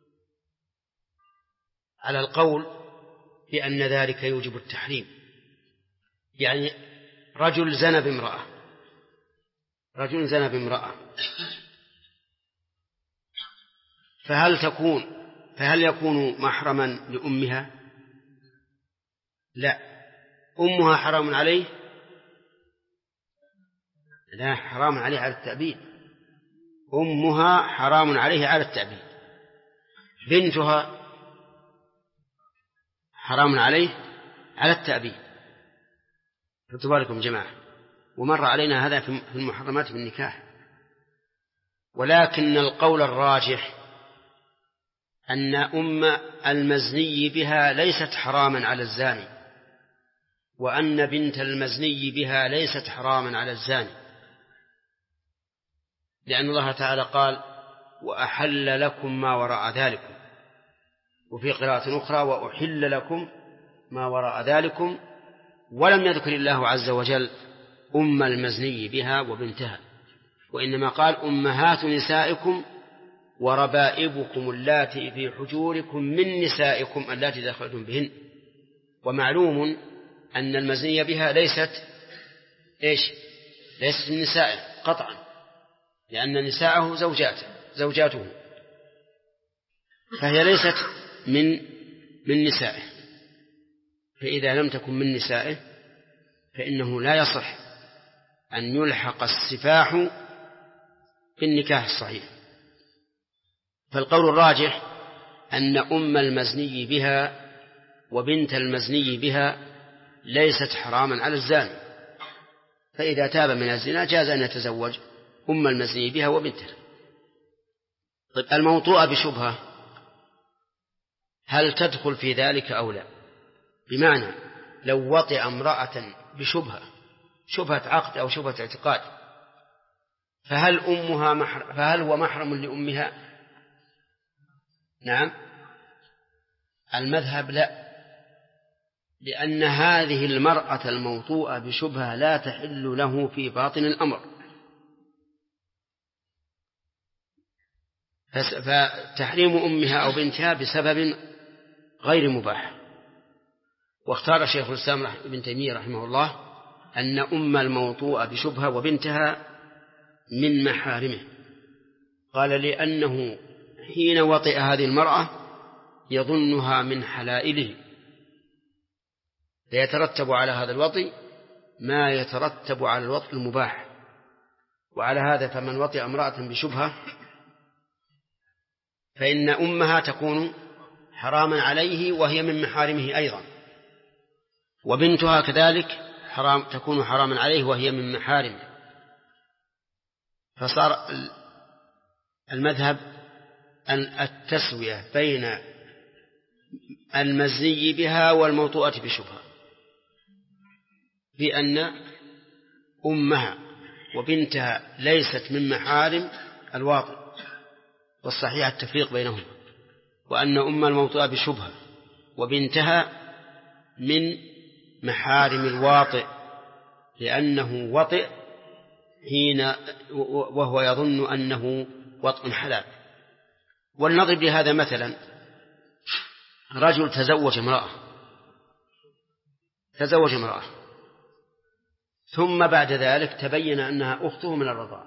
على القول بأن ذلك يوجب التحريم. يعني رجل زنى بامرأة، فهل يكون محرما لأمها؟ لا. أمها حرام عليه؟ لا، حرام عليه على التأبيد. أمها حرام عليه على التأبيد. بنتها حرام عليه على التأبيد. خذوا بالكم جماعة، ومر علينا هذا في المحرمات بالنكاح. ولكن القول الراجح أن أم المزني بها ليست حراما على الزاني، وأن بنت المزني بها ليست حراما على الزاني، لأن الله تعالى قال: وأحل لكم ما وراء ذلكم، وفي قراءة أخرى: وأحل لكم ما وراء ذلكم، ولم يذكر الله عز وجل أم المزني بها وبنتها، وإنما قال: أمهات نسائكم وربائبكم اللاتي في حجوركم من نسائكم اللاتي دخلتم بهن. ومعلوم أن المزني بها ليست من نسائه قطعا، لأن نساءه زوجاته، فهي ليست من نسائه. فإذا لم تكن من نسائه فإنه لا يصح أن يلحق السفاح بالنكاح الصحيح. فالقول الراجح أن أم المزني بها وبنت المزني بها ليست حراما على الزاني، فإذا تاب من الزنا جاز أن يتزوج أم المزني بها وبنتها. طيب، الموطوءة بشبهة هل تدخل في ذلك أو لا؟ بمعنى لو وطئ امرأة شبهة عقد أو شبهة اعتقاد، فهل هو محرم لأمها؟ نعم. المذهب لا، لأن هذه المرأة الموطوءة بشبهة لا تحل له في باطن الأمر، فتحريم أمها أو بنتها بسبب غير مباح. واختار شيخ الإسلام ابن تيمية رحمه الله أن أم الموطوءة بشبهة وبنتها من محارمه. قال: لأنه حين وطئ هذه المرأة يظنها من حلائله، فيترتب على هذا الوطئ ما يترتب على الوطئ المباح. وعلى هذا فمن وطئ امرأة بشبهة فإن أمها تكون حراما عليه وهي من محارمه أيضا، وبنتها كذلك تكون حراما عليه وهي من محارمه. فصار المذهب أن التسوية بين المزني بها والموطوءة بشبهة، بأن أمها وبنتها ليست من محارم الواطئ، والصحيح التفريق بينهما، وأن أم الموطوءة بشبهة وبنتها من محارم الواطئ، لأنه وطئ حين وهو يظن أنه وطئ حلال. ولنضرب لهذا مثلا: رجل تزوج امرأة ثم بعد ذلك تبين أنها أخته من الرضاعة،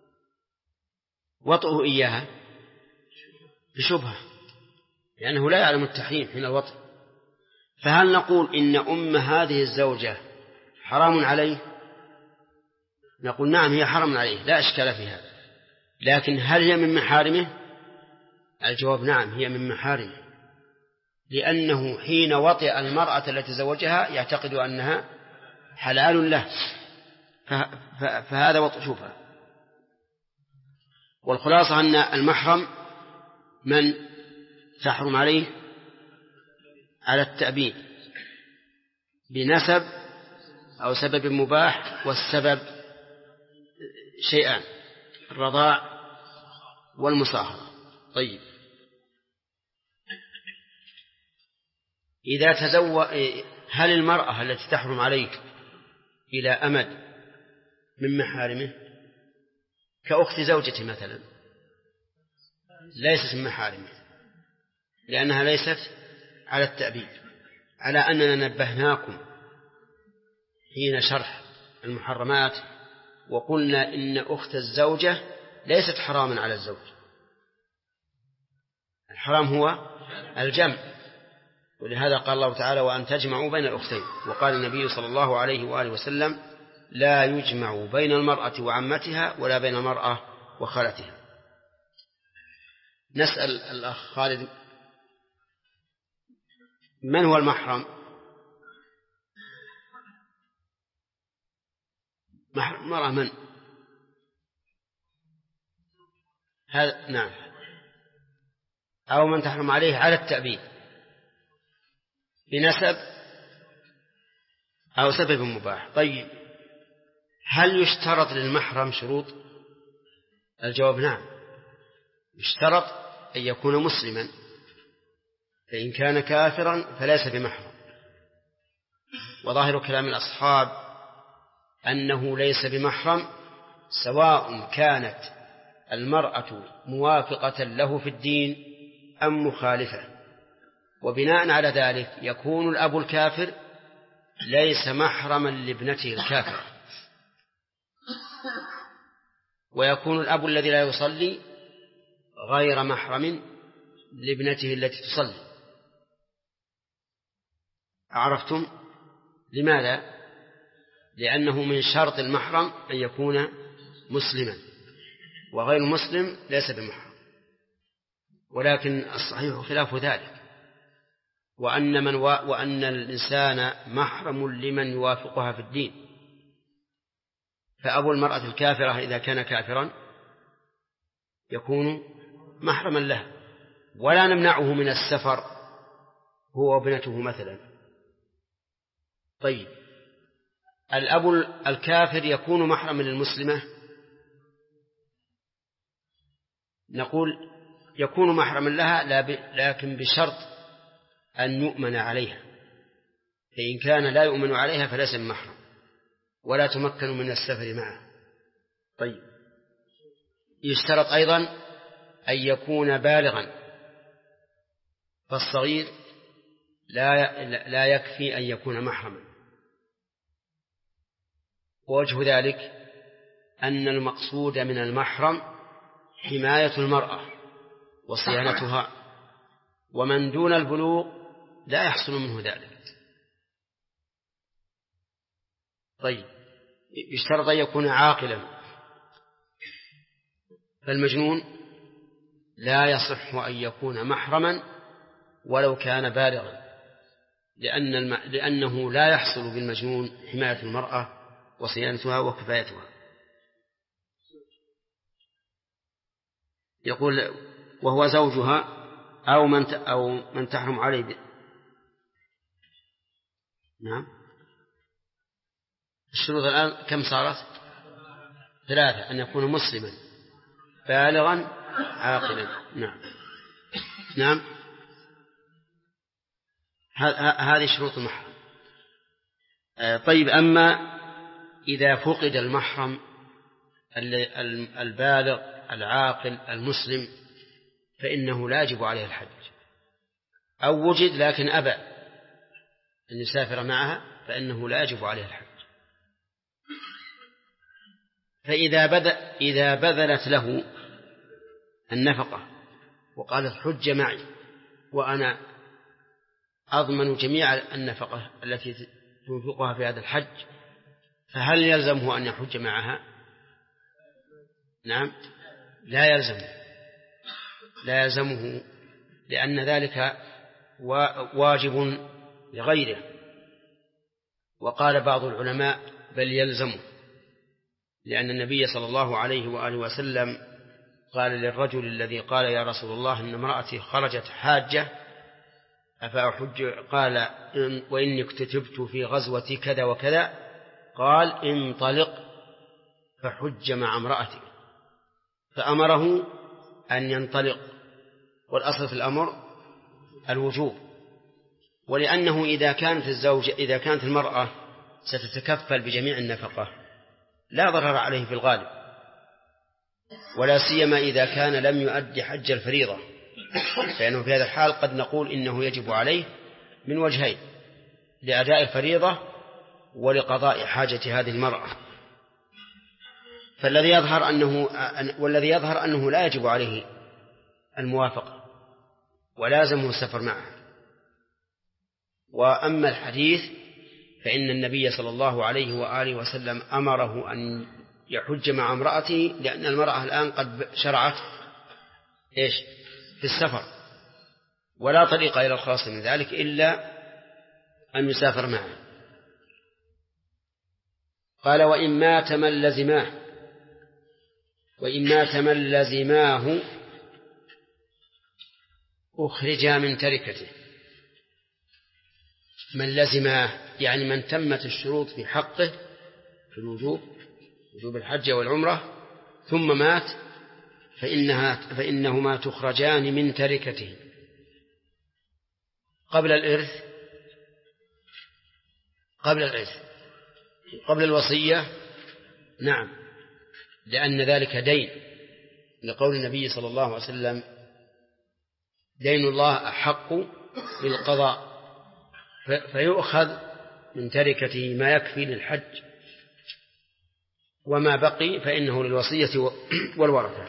وطئه إياها بشبهة لأنه لا يعلم التحريم حين الوطئ. فهل نقول إن أم هذه الزوجة حرام عليه؟ نقول نعم، هي حرام عليه لا إشكال في هذا، لكن هل هي من محارمه؟ الجواب نعم، هي من محارمه، لأنه حين وطئ المرأة التي تزوجها يعتقد أنها حلال له، فهذا وطئ شبهة. والخلاصة أن المحرم من تحرم عليه على التأبيد بنسب أو سبب مباح، والسبب شيئان: الرضاع والمصاهرة. طيب، هل المرأة التي تحرم عليه إلى أمد من محارمه؟ كأخت زوجته مثلا ليست من محارمه، لأنها ليست على التأبيد، على أننا نبهناكم حين شرح المحرمات وقلنا إن أخت الزوجة ليست حراما على الزوج، الحرام هو الجمع، ولهذا قال الله تعالى: وأن تجمعوا بين الأختين. وقال النبي صلى الله عليه وآله وسلم: لا يجمع بين المرأة وعمتها ولا بين المرأة وخالتها. نسأل الأخ خالد: من هو المحرم؟ مرأة من؟ هذا نعم، أو من تحرم عليه على التأبيد بنسب أو سبب مباح. طيب، هل يشترط للمحرم شروط؟ الجواب نعم، يشترط أن يكون مسلما، فإن كان كافرا فليس بمحرم. وظاهر كلام الأصحاب أنه ليس بمحرم سواء كانت المرأة موافقة له في الدين أم مخالفة، وبناء على ذلك يكون الأب الكافر ليس محرما لابنته الكافرة، ويكون الأب الذي لا يصلي غير محرم لابنته التي تصلي. عرفتم؟ لماذا؟ لأنه من شرط المحرم أن يكون مسلما، وغير مسلم ليس بمحرم. ولكن الصحيح خلاف ذلك، وأن الإنسان محرم لمن يوافقها في الدين. فأبو المرأة الكافرة إذا كان كافرا يكون محرما له، ولا نمنعه من السفر هو وابنته مثلا. طيب، الأب الكافر يكون محرما للمسلمة؟ نقول يكون محرما لها، لكن بشرط أن يؤمن عليها، فإن كان لا يؤمن عليها فليس بمحرم ولا تمكن من السفر معه. طيب، يشترط أيضا أن يكون بالغا، فالصغير لا يكفي أن يكون محرما. ووجه ذلك أن المقصود من المحرم حماية المرأة وصيانتها، ومن دون البلوغ لا يحصل منه ذلك. طيب، يشترط أن يكون عاقلا، فالمجنون لا يصح أن يكون محرما ولو كان بالغا، لأنه لا يحصل بالمجنون حماية المرأة وصيانتها وكفايتها. يقول وهو زوجها أو من تحرم عليه نعم. الشروط الآن كم صارت؟ 3: أن يكون مسلما بالغا عاقلا. نعم هذه شروط المحرم. طيب، أما إذا فقد المحرم البالغ العاقل المسلم فإنه لا يجب عليه الحج، أو وجد لكن أبى أن يسافر معها فإنه لا يجب عليه الحج. فإذا بذلت له النفقة وقالت حج معي وأنا أضمن جميع النفقة التي تنفقها في هذا الحج، فهل يلزمه أن يحج معها؟ نعم، لا يلزمه، لأن ذلك واجب لغيره. وقال بعض العلماء بل يلزمه، لأن النبي صلى الله عليه وآله وسلم قال للرجل الذي قال يا رسول الله إن امرأتي خرجت حاجة أفأحج؟ قال وإني اكتتبت في غزوة كذا وكذا، قال انطلق فحج مع امرأتي، فأمره أن ينطلق، والأصل في الأمر الوجوب. ولأنه إذا كانت المرأة ستتكفل بجميع النفقة لا ضرر عليه في الغالب، ولا سيما إذا كان لم يؤدي حج الفريضة، فإنه في هذا الحال قد نقول إنه يجب عليه من وجهين: لأداء الفريضة ولقضاء حاجة هذه المرأة. والذي يظهر أنه لا يجب عليه الموافقة ولازمه السفر معه. وأما الحديث فإن النبي صلى الله عليه وآله وسلم أمره أن يحج مع امرأته، لأن المرأة الآن قد شرعت في السفر، ولا طريق إلى الخلاص من ذلك إلا أن يسافر معه. قال وإن مات من لزماه أخرجا من تركته. من لزماه يعني من تمت الشروط في حقه في وجوب الحج والعمرة ثم مات فإنهما تخرجان من تركته قبل الإرث قبل الوصية. نعم، لأن ذلك دين، لقول النبي صلى الله عليه وسلم دين الله أحق بالقضاء، فيؤخذ من تركته ما يكفي للحج، وما بقي فإنه للوصية والورثة.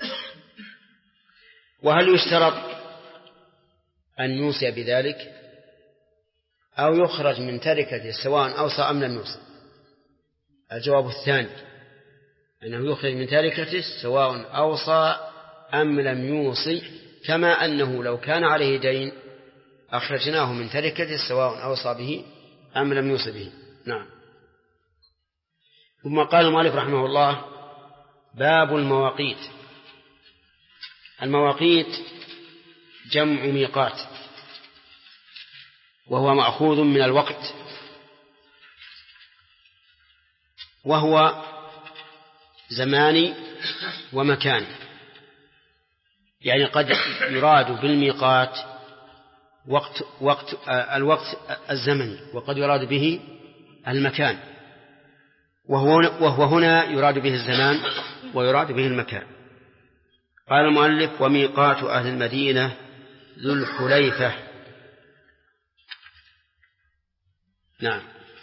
وهل يشترط أن يوصي بذلك أو يخرج من تركته سواء أوصى أم لم يوصي؟ الجواب الثاني، أنه يخرج من تركته سواء أوصى أم لم يوصي، كما أنه لو كان عليه دين أخرجناه من تركته سواء أوصى به أم لم يوصي به. نعم. ثم قال المؤلف رحمه الله باب المواقيت. المواقيت جمع ميقات، وهو مأخوذ من الوقت، وهو زماني ومكاني، يعني قد يراد بالميقات الوقت الزمني، وقد يراد به المكان، وهو هنا يراد به الزمان ويراد به المكان. قال المؤلف وميقات أهل المدينة ذو الحليفة. نعم،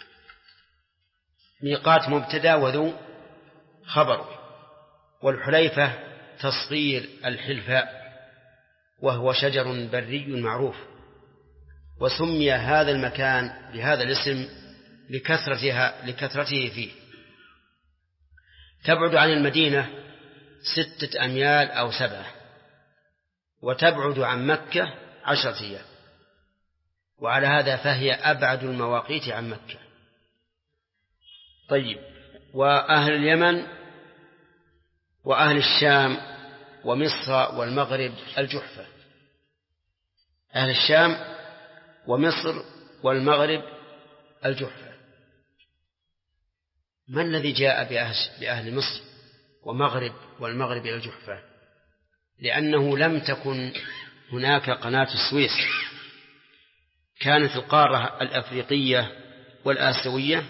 ميقات مبتدأ وذو خبر، والحليفة تصغير الحلفاء، وهو شجر بري معروف، وسمي هذا المكان بهذا الاسم لكثرته فيه. تبعد عن المدينة 6 أميال أو 7، وتبعد عن مكة 10 أيام. وعلى هذا فهي أبعد المواقيت عن مكة. طيب، وأهل اليمن وأهل الشام ومصر والمغرب الجحفة. أهل الشام ومصر والمغرب الجحفة. ما الذي جاء بأهل مصر ومغرب والمغرب إلى الجحفة؟ لأنه لم تكن هناك قناة السويس، كانت القارة الأفريقية والآسيوية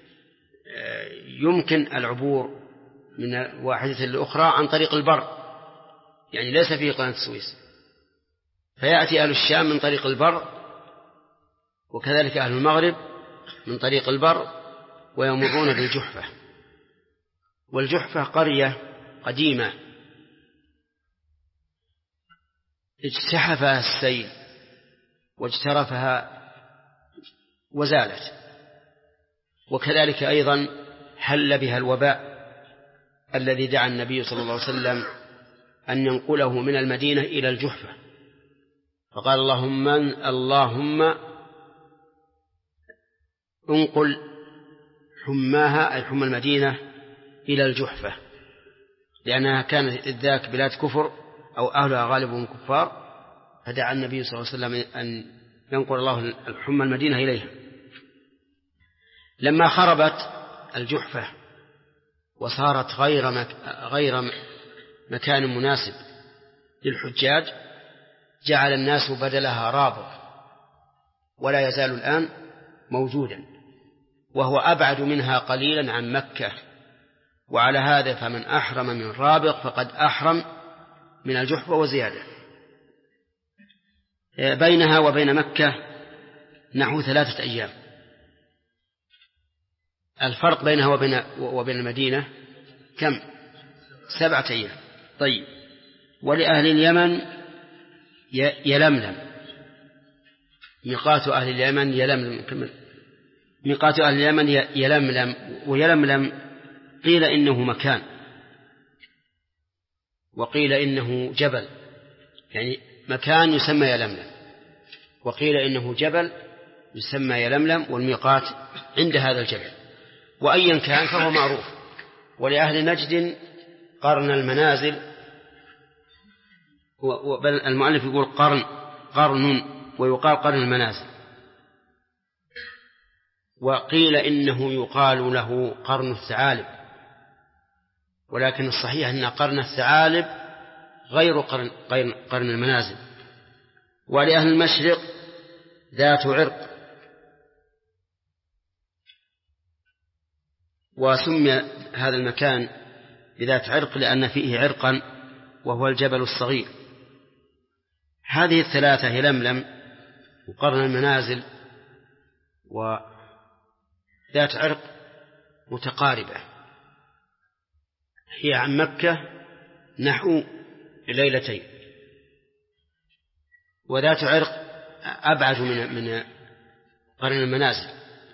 يمكن العبور من واحدة للأخرى عن طريق البر، يعني ليس فيه قناة السويس، فيأتي أهل الشام من طريق البر، وكذلك أهل المغرب من طريق البر، ويمرون بالجحفة. والجحفة قرية قديمة اجتحفها السيل واجترفها وزالت، وكذلك أيضا حل بها الوباء الذي دعا النبي صلى الله عليه وسلم أن ينقله من المدينة إلى الجحفة، فقال اللهم انقل حماها أي حمى المدينة إلى الجحفة، لأنها كانت إذ ذاك بلاد كفر أو أهلها غالبهم كفار، فدعا النبي صلى الله عليه وسلم أن ينقل الله حمى المدينة إليها. لما خربت الجحفة وصارت غير مكان مناسب للحجاج، جعل الناس بدلها رابط، ولا يزال الآن موجودا، وهو أبعد منها قليلا عن مكة. وعلى هذا فمن أحرم من رابغ فقد أحرم من الجحفة وزيادة. بينها وبين مكة نحو 3 أيام. الفرق بينها وبين المدينة كم؟ 7 أيام. طيب، ولأهل اليمن يلملم. ميقات أهل اليمن يلملم. ميقات أهل اليمن يلملم، ويلملم قيل إنه مكان، وقيل إنه جبل، يعني مكان يسمى يلملم، وقيل إنه جبل يسمى يلملم، والميقات عند هذا الجبل. وأيا كان فهو معروف. ولأهل نجد قرن المنازل، المؤلف يقول قرن ويقال قرن المنازل، وقيل إنه يقال له قرن الثعالب، ولكن الصحيح أن قرن الثعالب غير قرن المنازل. ولأهل المشرق ذات عرق، وسمي هذا المكان بذات عرق لأن فيه عرقا وهو الجبل الصغير. هذه الثلاثة يلملم وقرن المنازل وذات عرق متقاربة، هي عن مكة نحو 2 ليلة، وذات عرق أبعد من قرن المنازل.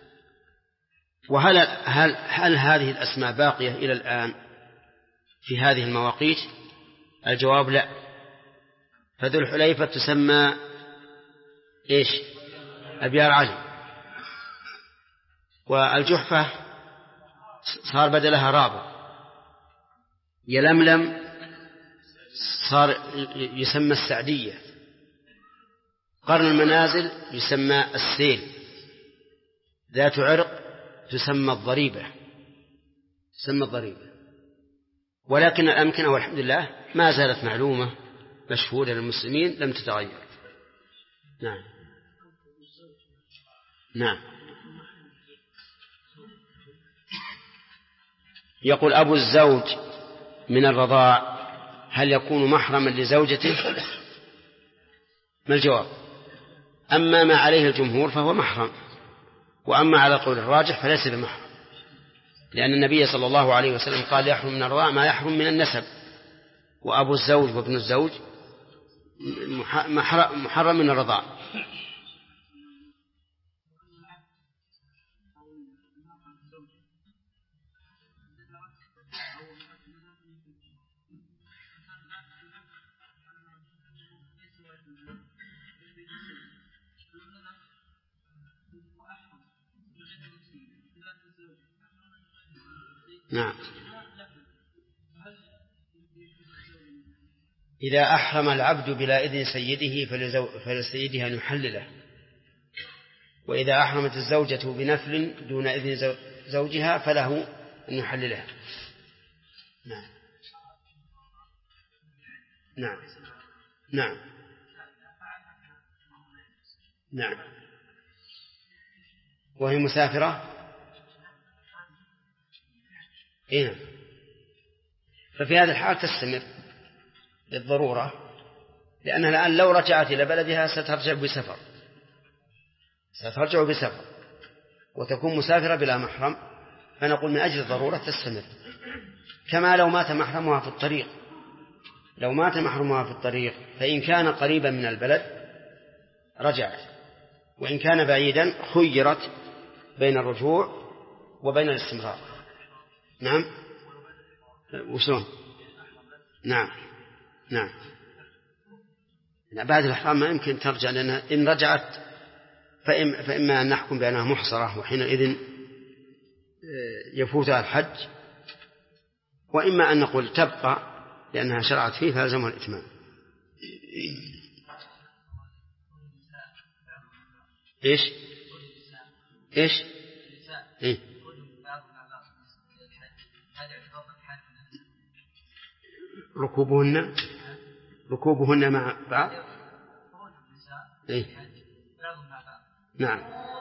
هل هذه الأسماء باقية إلى الآن في هذه المواقيت؟ الجواب لا. فذو الحليفة تسمى إيش؟ أبيار علي. والجحفة صار بدلها رابط. يلملم صار يسمى السعدية. قرن المنازل يسمى السيل. ذات عرق تسمى الضريبة. ولكن الأمكنة والحمد لله ما زالت معلومة مشهورة للمسلمين لم تتغير. نعم. يقول أبو الزوج من الرضاع هل يكون محرما لزوجته؟ ما الجواب؟ أما ما عليه الجمهور فهو محرم، وأما على قول الراجح فليس بمحرم، لأن النبي صلى الله عليه وسلم قال يحرم من الرضاع ما يحرم من النسب، وأبو الزوج وابن الزوج محرم من الرضاع. نعم. إذا أحرم العبد بلا إذن سيده فلسيده أن يحلله، وإذا أحرمت الزوجة بنفل دون إذن زوجها فله أن يحلله. نعم. نعم. نعم. نعم. وهي مسافرة. إيه. ففي هذا الحال تستمر للضرورة، لأنها الآن لو رجعت إلى بلدها سترجع بسفر وتكون مسافرة بلا محرم، فنقول من أجل الضرورة تستمر. كما لو مات محرمها في الطريق، فإن كان قريبا من البلد رجعت، وإن كان بعيدا خيرت بين الرجوع وبين الاستمرار. نعم. وشلون؟ نعم. نعم. بعد الإحرام ما يمكن ترجع، لأنها إن رجعت فإما أن نحكم بأنها محصرة وحينئذ يفوتها الحج، وإما أن نقول تبقى لأنها شرعت فيه فلزمها الإتمام. إيش؟ إيه؟ ركوبهن مع بعض. إيه؟ نعم.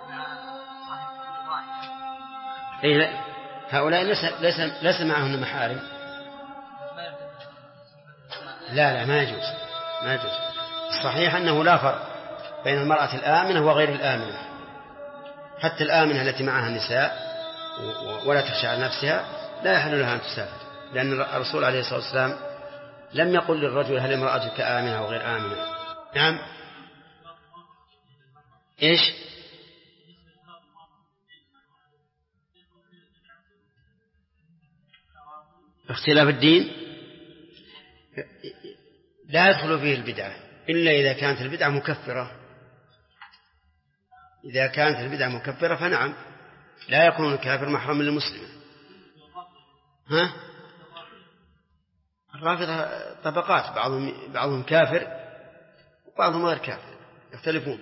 إيه لا. هؤلاء ليس معهن محارم. لا ما يجوز. الصحيح أنه لا فرق بين المرأة الآمنة وغير الآمنة، حتى الآمنة التي معها النساء ولا تخشى على نفسها لا يحل لها أن تسافر، لأن الرسول عليه الصلاة والسلام لم يقل للرجل هل امرأتك آمنة أو غير آمنة. نعم. إيش؟ اختلاف الدين لا يدخل فيه البدعة إلا إذا كانت البدعة مكفرة. إذا كانت البدعة مكفرة فنعم لا يكون الكافر محرما للمسلم. ها؟ الرافضة طبقات، بعضهم كافر وبعضهم غير كافر، يختلفون.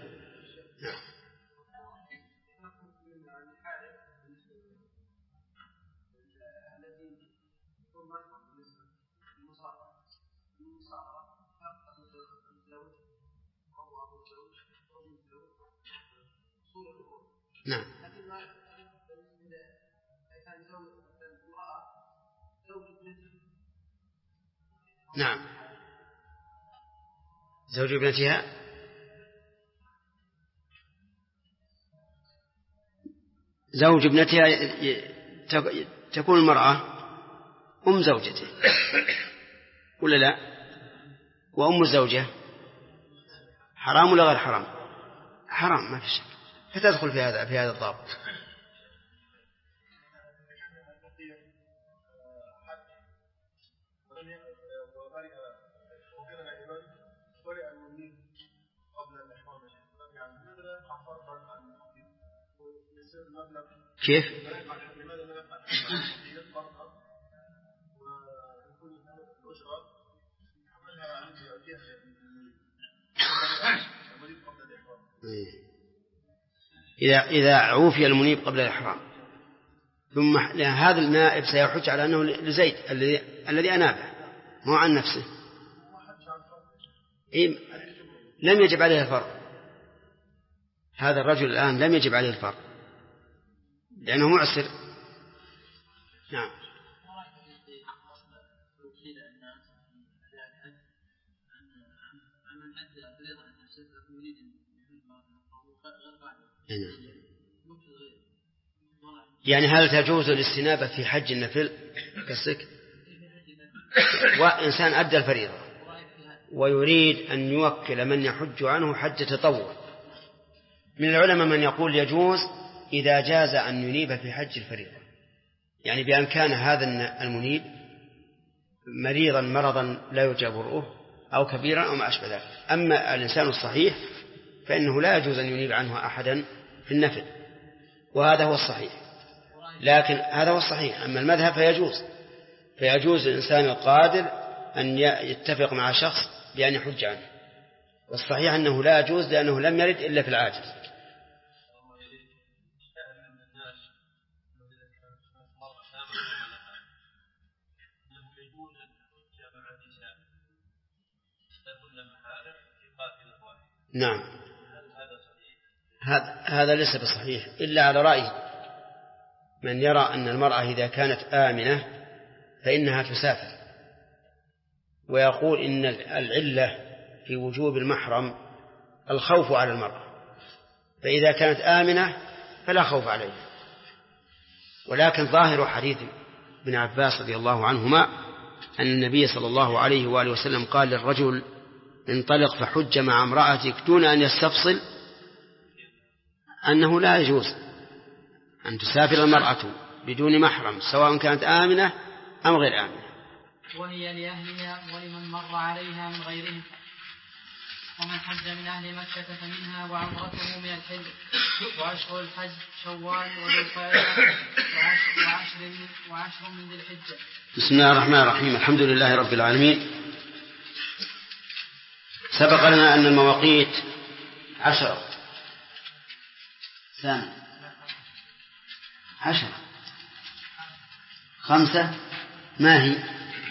نعم. نعم. زوج ابنتها تكون المرأة أم زوجته ولا لا؟ وأم الزوجة حرام ولا غير حرام؟ حرام ما في شك، فتدخل في هذا الضابط. كيف؟ إذا عوفي المنيب قبل الإحرام ثم هذا النائب سيحج على أنه لزيد الذي أنابه مو عن نفسه. لم يجب عليه الفرق. هذا الرجل الآن لم يجب عليه الفرق لأنه معسر. نعم. يعني هل تجوز الاستنابة في حج النفل كالسك؟ وإنسان أدى الفريضة ويريد أن يوكل من يحج عنه حج تطوع، من العلماء من يقول يجوز إذا جاز أن ينيب في حج الفريضة، يعني بأن كان هذا المنيب مريضا مرضا لا يرجى برؤه أو كبيرا أو ما أشبه ذلك. أما الإنسان الصحيح فإنه لا يجوز أن ينيب عنه أحدا في النفل، وهذا هو الصحيح. لكن هذا هو الصحيح. أما المذهب فيجوز الإنسان القادر أن يتفق مع شخص بأن يحج عنه، والصحيح أنه لا يجوز لأنه لم يرد إلا في العاجز. نعم، هذا ليس بصحيح إلا على رأي من يرى أن المرأة إذا كانت آمنة فإنها تسافر، ويقول إن العلة في وجوب المحرم الخوف على المرأة، فإذا كانت آمنة فلا خوف عليها. ولكن ظاهر حديث ابن عباس رضي الله عنهما أن النبي صلى الله عليه وآله وسلم قال للرجل انطلق فحج مع امرأتك دون أن يستفصل أنه لا يجوز أن تسافر المرأة بدون محرم سواء كانت آمنة أم غير آمنة، وهي لأهلها ولمن مر عليها من غيرهم. ومن حج من أهل مكة فمنها وعمرته من الحج. وأشهر الحج شوال وذو القعدة وعشر من ذي الحجة. بسم الله الرحمن الرحيم. الحمد لله رب العالمين. سبق لنا أن المواقيت 10 ثاني 10 5 ما هي؟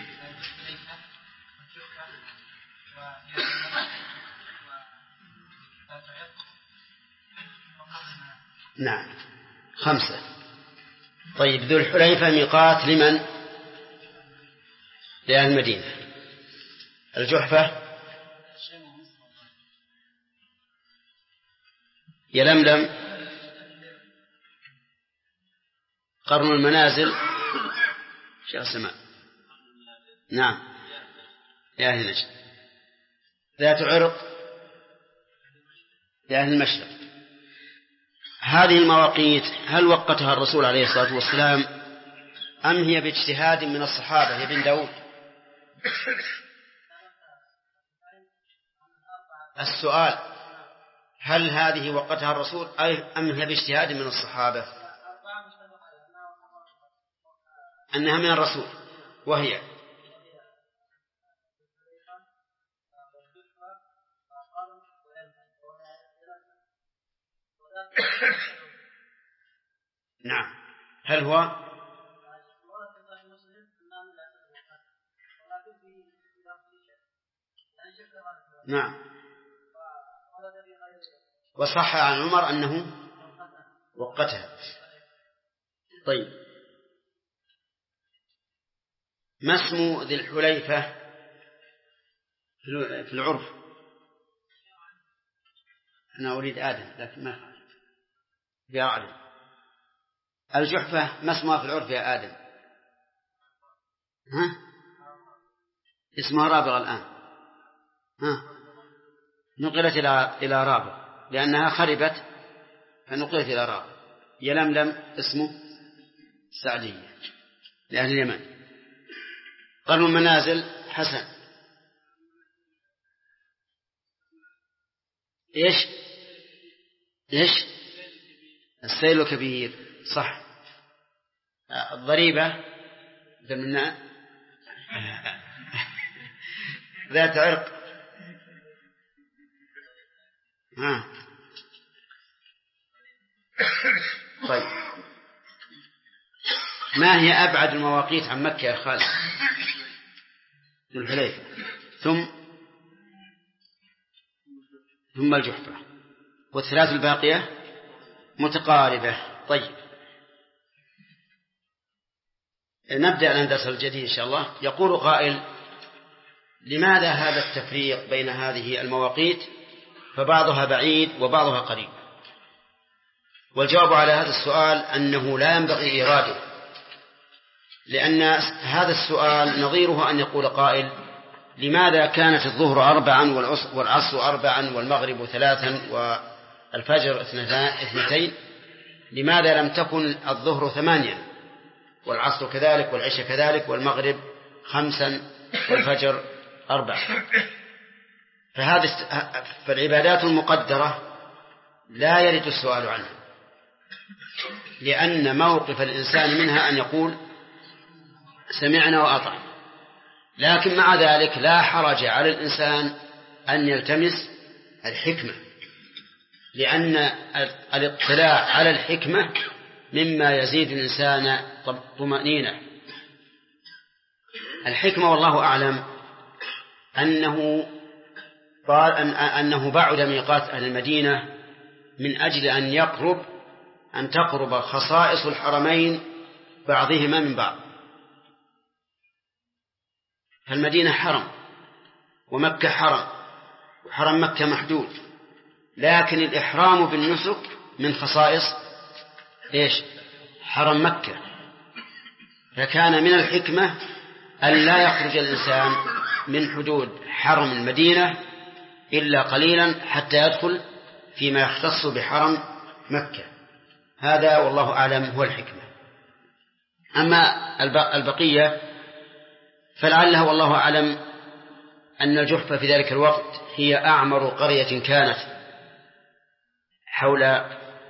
نعم 5. طيب ذو الحليفة ميقات لمن؟ لأهل المدينة. الجحفة يلملم قرن المنازل شيخ سماء. نعم لأهل نجد. ذات عرق لأهل المشرق. هذه المواقيت هل وقتها الرسول عليه الصلاة والسلام أم هي باجتهاد من الصحابة يا بن داود؟ السؤال هل هذه وقتها الرسول أم هي باجتهاد من الصحابة؟ أنها من الرسول. وهي نعم. هل هو نعم. وصح عن عمر أنه وقتها. طيب ما اسم ذي الحليفة في العرف؟ أنا أريد آدم لكن ما يا أعلم. الجحفة ما اسمها في العرف يا آدم؟ ها؟ اسمها رابغ الآن. ها؟ نقلت إلى رابغ لأنها خربت فنقلت إلى رابغ. يلملم اسمه سعدية لأهل اليمن. قرن المنازل حسن. إيش السيل كبير صح. الضريبة دمنا ذات عرق. طيب ما هي أبعد المواقيت عن مكة يا خالد؟ ذو الحليفة ثم الجحفة، والثلاث الباقية متقاربة. طيب نبدأ الدرس الجديد إن شاء الله. يقول قائل لماذا هذا التفريق بين هذه المواقيت فبعضها بعيد وبعضها قريب؟ والجواب على هذا السؤال أنه لا ينبغي إيراده، لأن هذا السؤال نظيره أن يقول قائل لماذا كانت الظهر 4 والعصر 4 والمغرب 3 والفجر 2؟ لماذا لم تكن الظهر 8 والعصر كذلك والعشاء كذلك والمغرب 5 والفجر 4؟ فالعبادات المقدرة لا يرد السؤال عنها، لأن موقف الإنسان منها أن يقول سمعنا وأطعنا، لكن مع ذلك لا حرج على الإنسان أن يلتمس الحكمة، لأن الاطلاع على الحكمة مما يزيد الإنسان طمأنينة. الحكمة والله أعلم أنه بعد ميقات أهل المدينة من أجل أن تقرب خصائص الحرمين بعضهما من بعض. فالمدينة حرم ومكة حرم، وحرم مكة محدود، لكن الإحرام بالنسك من خصائص حرم مكة، فكان من الحكمة أن لا يخرج الإنسان من حدود حرم المدينة إلا قليلا حتى يدخل فيما يختص بحرم مكة. هذا والله أعلم هو الحكمة. أما البقية فلعله والله أعلم أن الجحفة في ذلك الوقت هي أعمر قرية كانت حول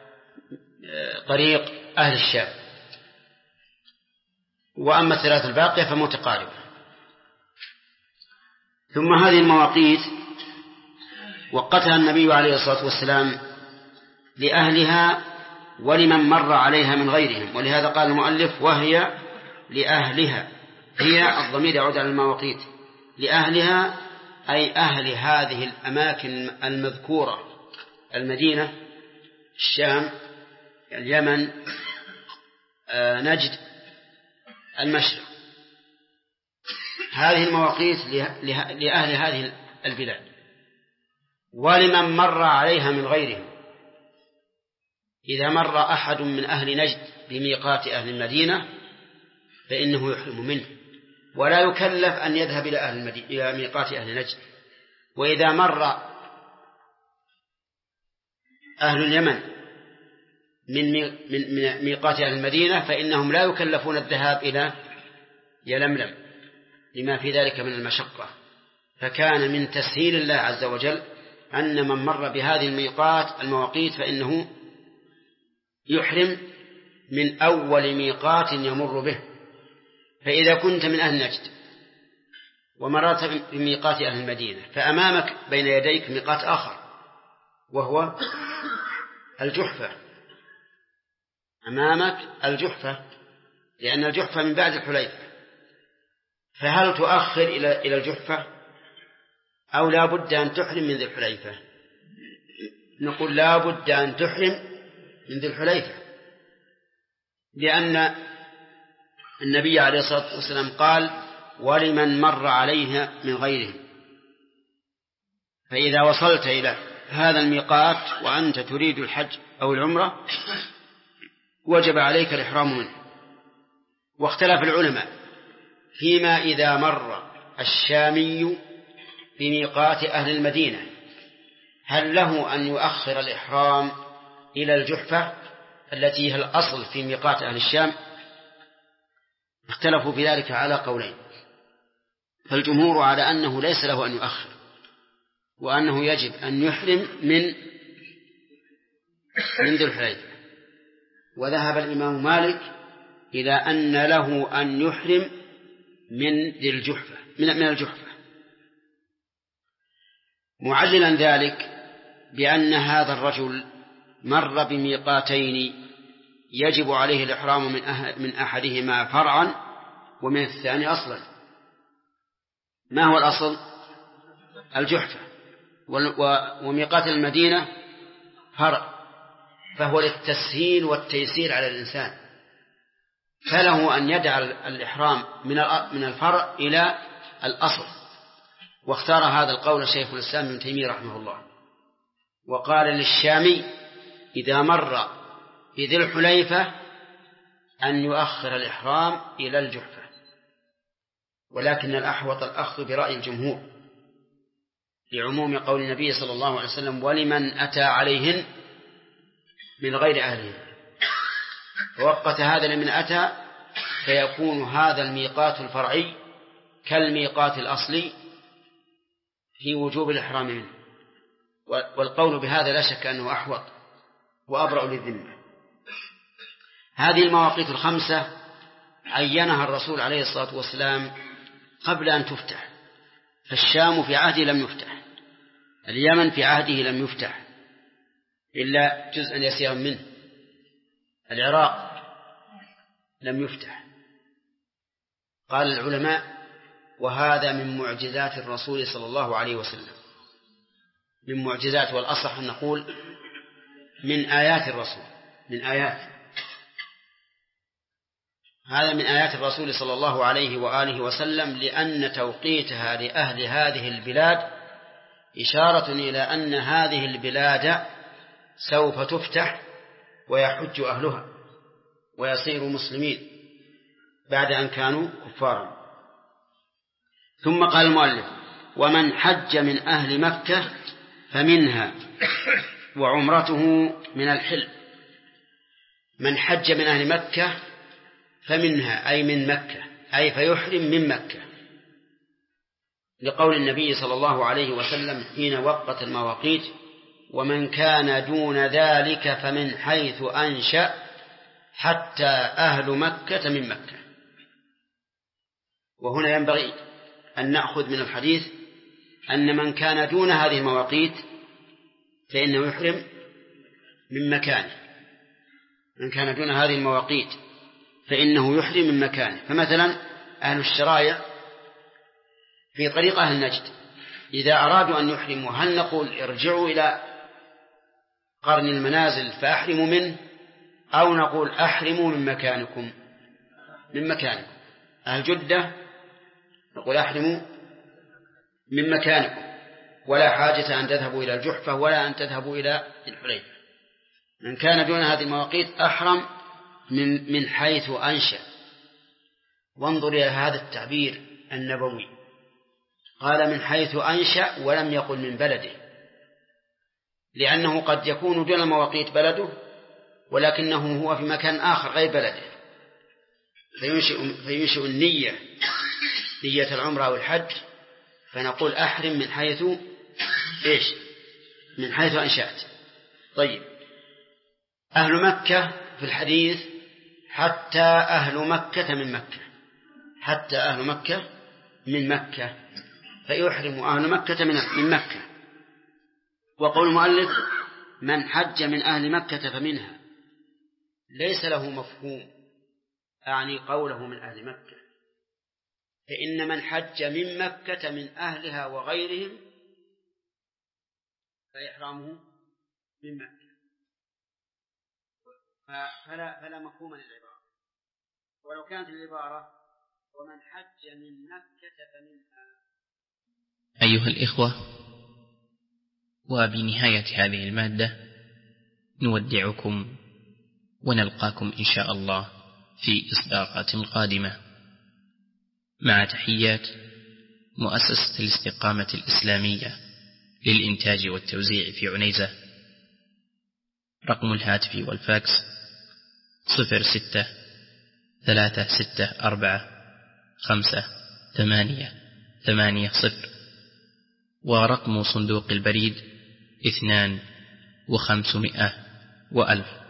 طريق أهل الشام، وأما الثلاث الباقية فمتقاربة. ثم هذه المواقيت وقتها النبي عليه الصلاة والسلام لأهلها ولمن مر عليها من غيرهم، ولهذا قال المؤلف وهي لأهلها، هي الضمير يعود على المواقيت، لأهلها أي أهل هذه الأماكن المذكورة: المدينة، الشام، اليمن، نجد، المشرق. هذه المواقيت لأهل هذه البلاد ولمن مر عليها من غيرهم. إذا مر أحد من أهل نجد بميقات أهل المدينة فإنه يحرم منه، ولا يكلف أن يذهب إلى ميقات أهل نجد. وإذا مر أهل اليمن من ميقات أهل المدينة فإنهم لا يكلفون الذهاب إلى يلملم لما في ذلك من المشقة. فكان من تسهيل الله عز وجل أن من مر بهذه المواقيت فإنه يحرم من أول ميقات يمر به. فإذا كنت من أهل نجد ومررت بميقات أهل المدينة فأمامك بين يديك ميقات آخر وهو الجحفة، أمامك الجحفة، لأن الجحفة من بعد الحليفة. فهل تؤخر إلى الجحفة أو لا بد أن تحرم من ذي الحليفة؟ نقول لا بد أن تحرم من ذي الحليفة، لأن النبي عليه الصلاة والسلام قال ولمن مر عليها من غيره. فإذا وصلت إلى هذا الميقات وأنت تريد الحج أو العمرة وجب عليك الإحرام منه. واختلف العلماء فيما إذا مر الشامي بميقات أهل المدينة هل له أن يؤخر الإحرام إلى الجحفة التي هي الأصل في ميقات أهل الشام؟ اختلفوا في ذلك على قولين، فالجمهور على أنه ليس له أن يؤخر، وأنه يجب أن يحرم من ذي الحليفة. وذهب الإمام مالك إلى أن له أن يحرم من ذي الجحفة من الجحفة، معللا ذلك بأن هذا الرجل مر بميقاتين يجب عليه الإحرام من أحدهما فرعا ومن الثاني أصلا. ما هو الأصل؟ الجحفة، وميقات المدينة فرع، فهو للتسهيل والتيسير على الإنسان، فله أن يدع الإحرام من الفرع إلى الأصل. واختار هذا القول شيخ الإسلام ابن تيمية رحمه الله، وقال للشامي إذا مر بذي الحليفة أن يؤخر الإحرام إلى الجحفة، ولكن الأحوط الأخذ برأي الجمهور لعموم قول النبي صلى الله عليه وسلم ولمن أتى عليهن من غير أهلهن، ووقت هذا لمن أتى، فيكون هذا الميقات الفرعي كالميقات الأصلي في وجوب الإحرام منه. والقول بهذا لا شك أنه أحوط وأبرأ للذمة. هذه المواقيت الخمسة عينها الرسول عليه الصلاة والسلام قبل أن تفتح، فالشام في عهده لم يفتح، اليمن في عهده لم يفتح إلا جزءا يسيرا منه، العراق لم يفتح. قال العلماء: وهذا من معجزات الرسول صلى الله عليه وسلم، من معجزات، والأصح أن نقول من آيات الرسول، من آيات، هذا من آيات الرسول صلى الله عليه وآله وسلم، لأن توقيتها لأهل هذه البلاد إشارة إلى أن هذه البلاد سوف تفتح ويحج أهلها ويصيروا مسلمين بعد أن كانوا كفارا. ثم قال المؤلف: ومن حج من أهل مكة فمنها وعمرته من الحل. من حج من أهل مكة فمنها أي من مكة، أي فيحرم من مكة، لقول النبي صلى الله عليه وسلم حين وقت المواقيت: ومن كان دون ذلك فمن حيث أنشأ حتى أهل مكة من مكة. وهنا ينبغي أن نأخذ من الحديث أن من كان دون هذه المواقيت فإنه يحرم من مكانه، من كان دون هذه المواقيت فإنه يحرم من مكانه. فمثلا أهل الشرايع في طريق أهل نجد إذا أرادوا أن يحرموا، هل نقول ارجعوا إلى قرن المنازل فأحرموا منه، أو نقول أحرموا من مكانكم؟ من مكانكم. أهل جدة نقول أحرموا من مكانكم، ولا حاجة أن تذهبوا إلى الجحفة ولا أن تذهبوا إلى الحليفة. من كان دون هذه المواقيت أحرم من حيث أنشأ. وانظر إلى هذا التعبير النبوي، قال من حيث أنشأ ولم يقل من بلده، لأنه قد يكون دون المواقيت بلده ولكنه هو في مكان آخر غير بلده، فينشئ النية، نية العمرة أو الحج، فنقول أحرم من حيث إيش؟ من حيث أنشأت. طيب، أهل مكة في الحديث حتى أهل مكة من مكة، حتى أهل مكة من مكة، فيحرم أهل مكة من مكة. وقول المؤلف من حج من أهل مكة فمنها ليس له مفهوم، أعني قوله من أهل مكة، فإن من حج من مكة من أهلها وغيرهم فإحرامه من مكة، فلا مفهوم للعبارة. ولو كانت العبارة ومن حج من مكة فمنها. أيها الإخوة، وبنهاية هذه المادة نودعكم ونلقاكم إن شاء الله في إصداقات قادمة، مع تحيات مؤسسة الاستقامة الإسلامية للإنتاج والتوزيع في عنيزة. رقم الهاتف والفاكس 06-364-5-8-8-0، ورقم صندوق البريد 2 و500 و1000.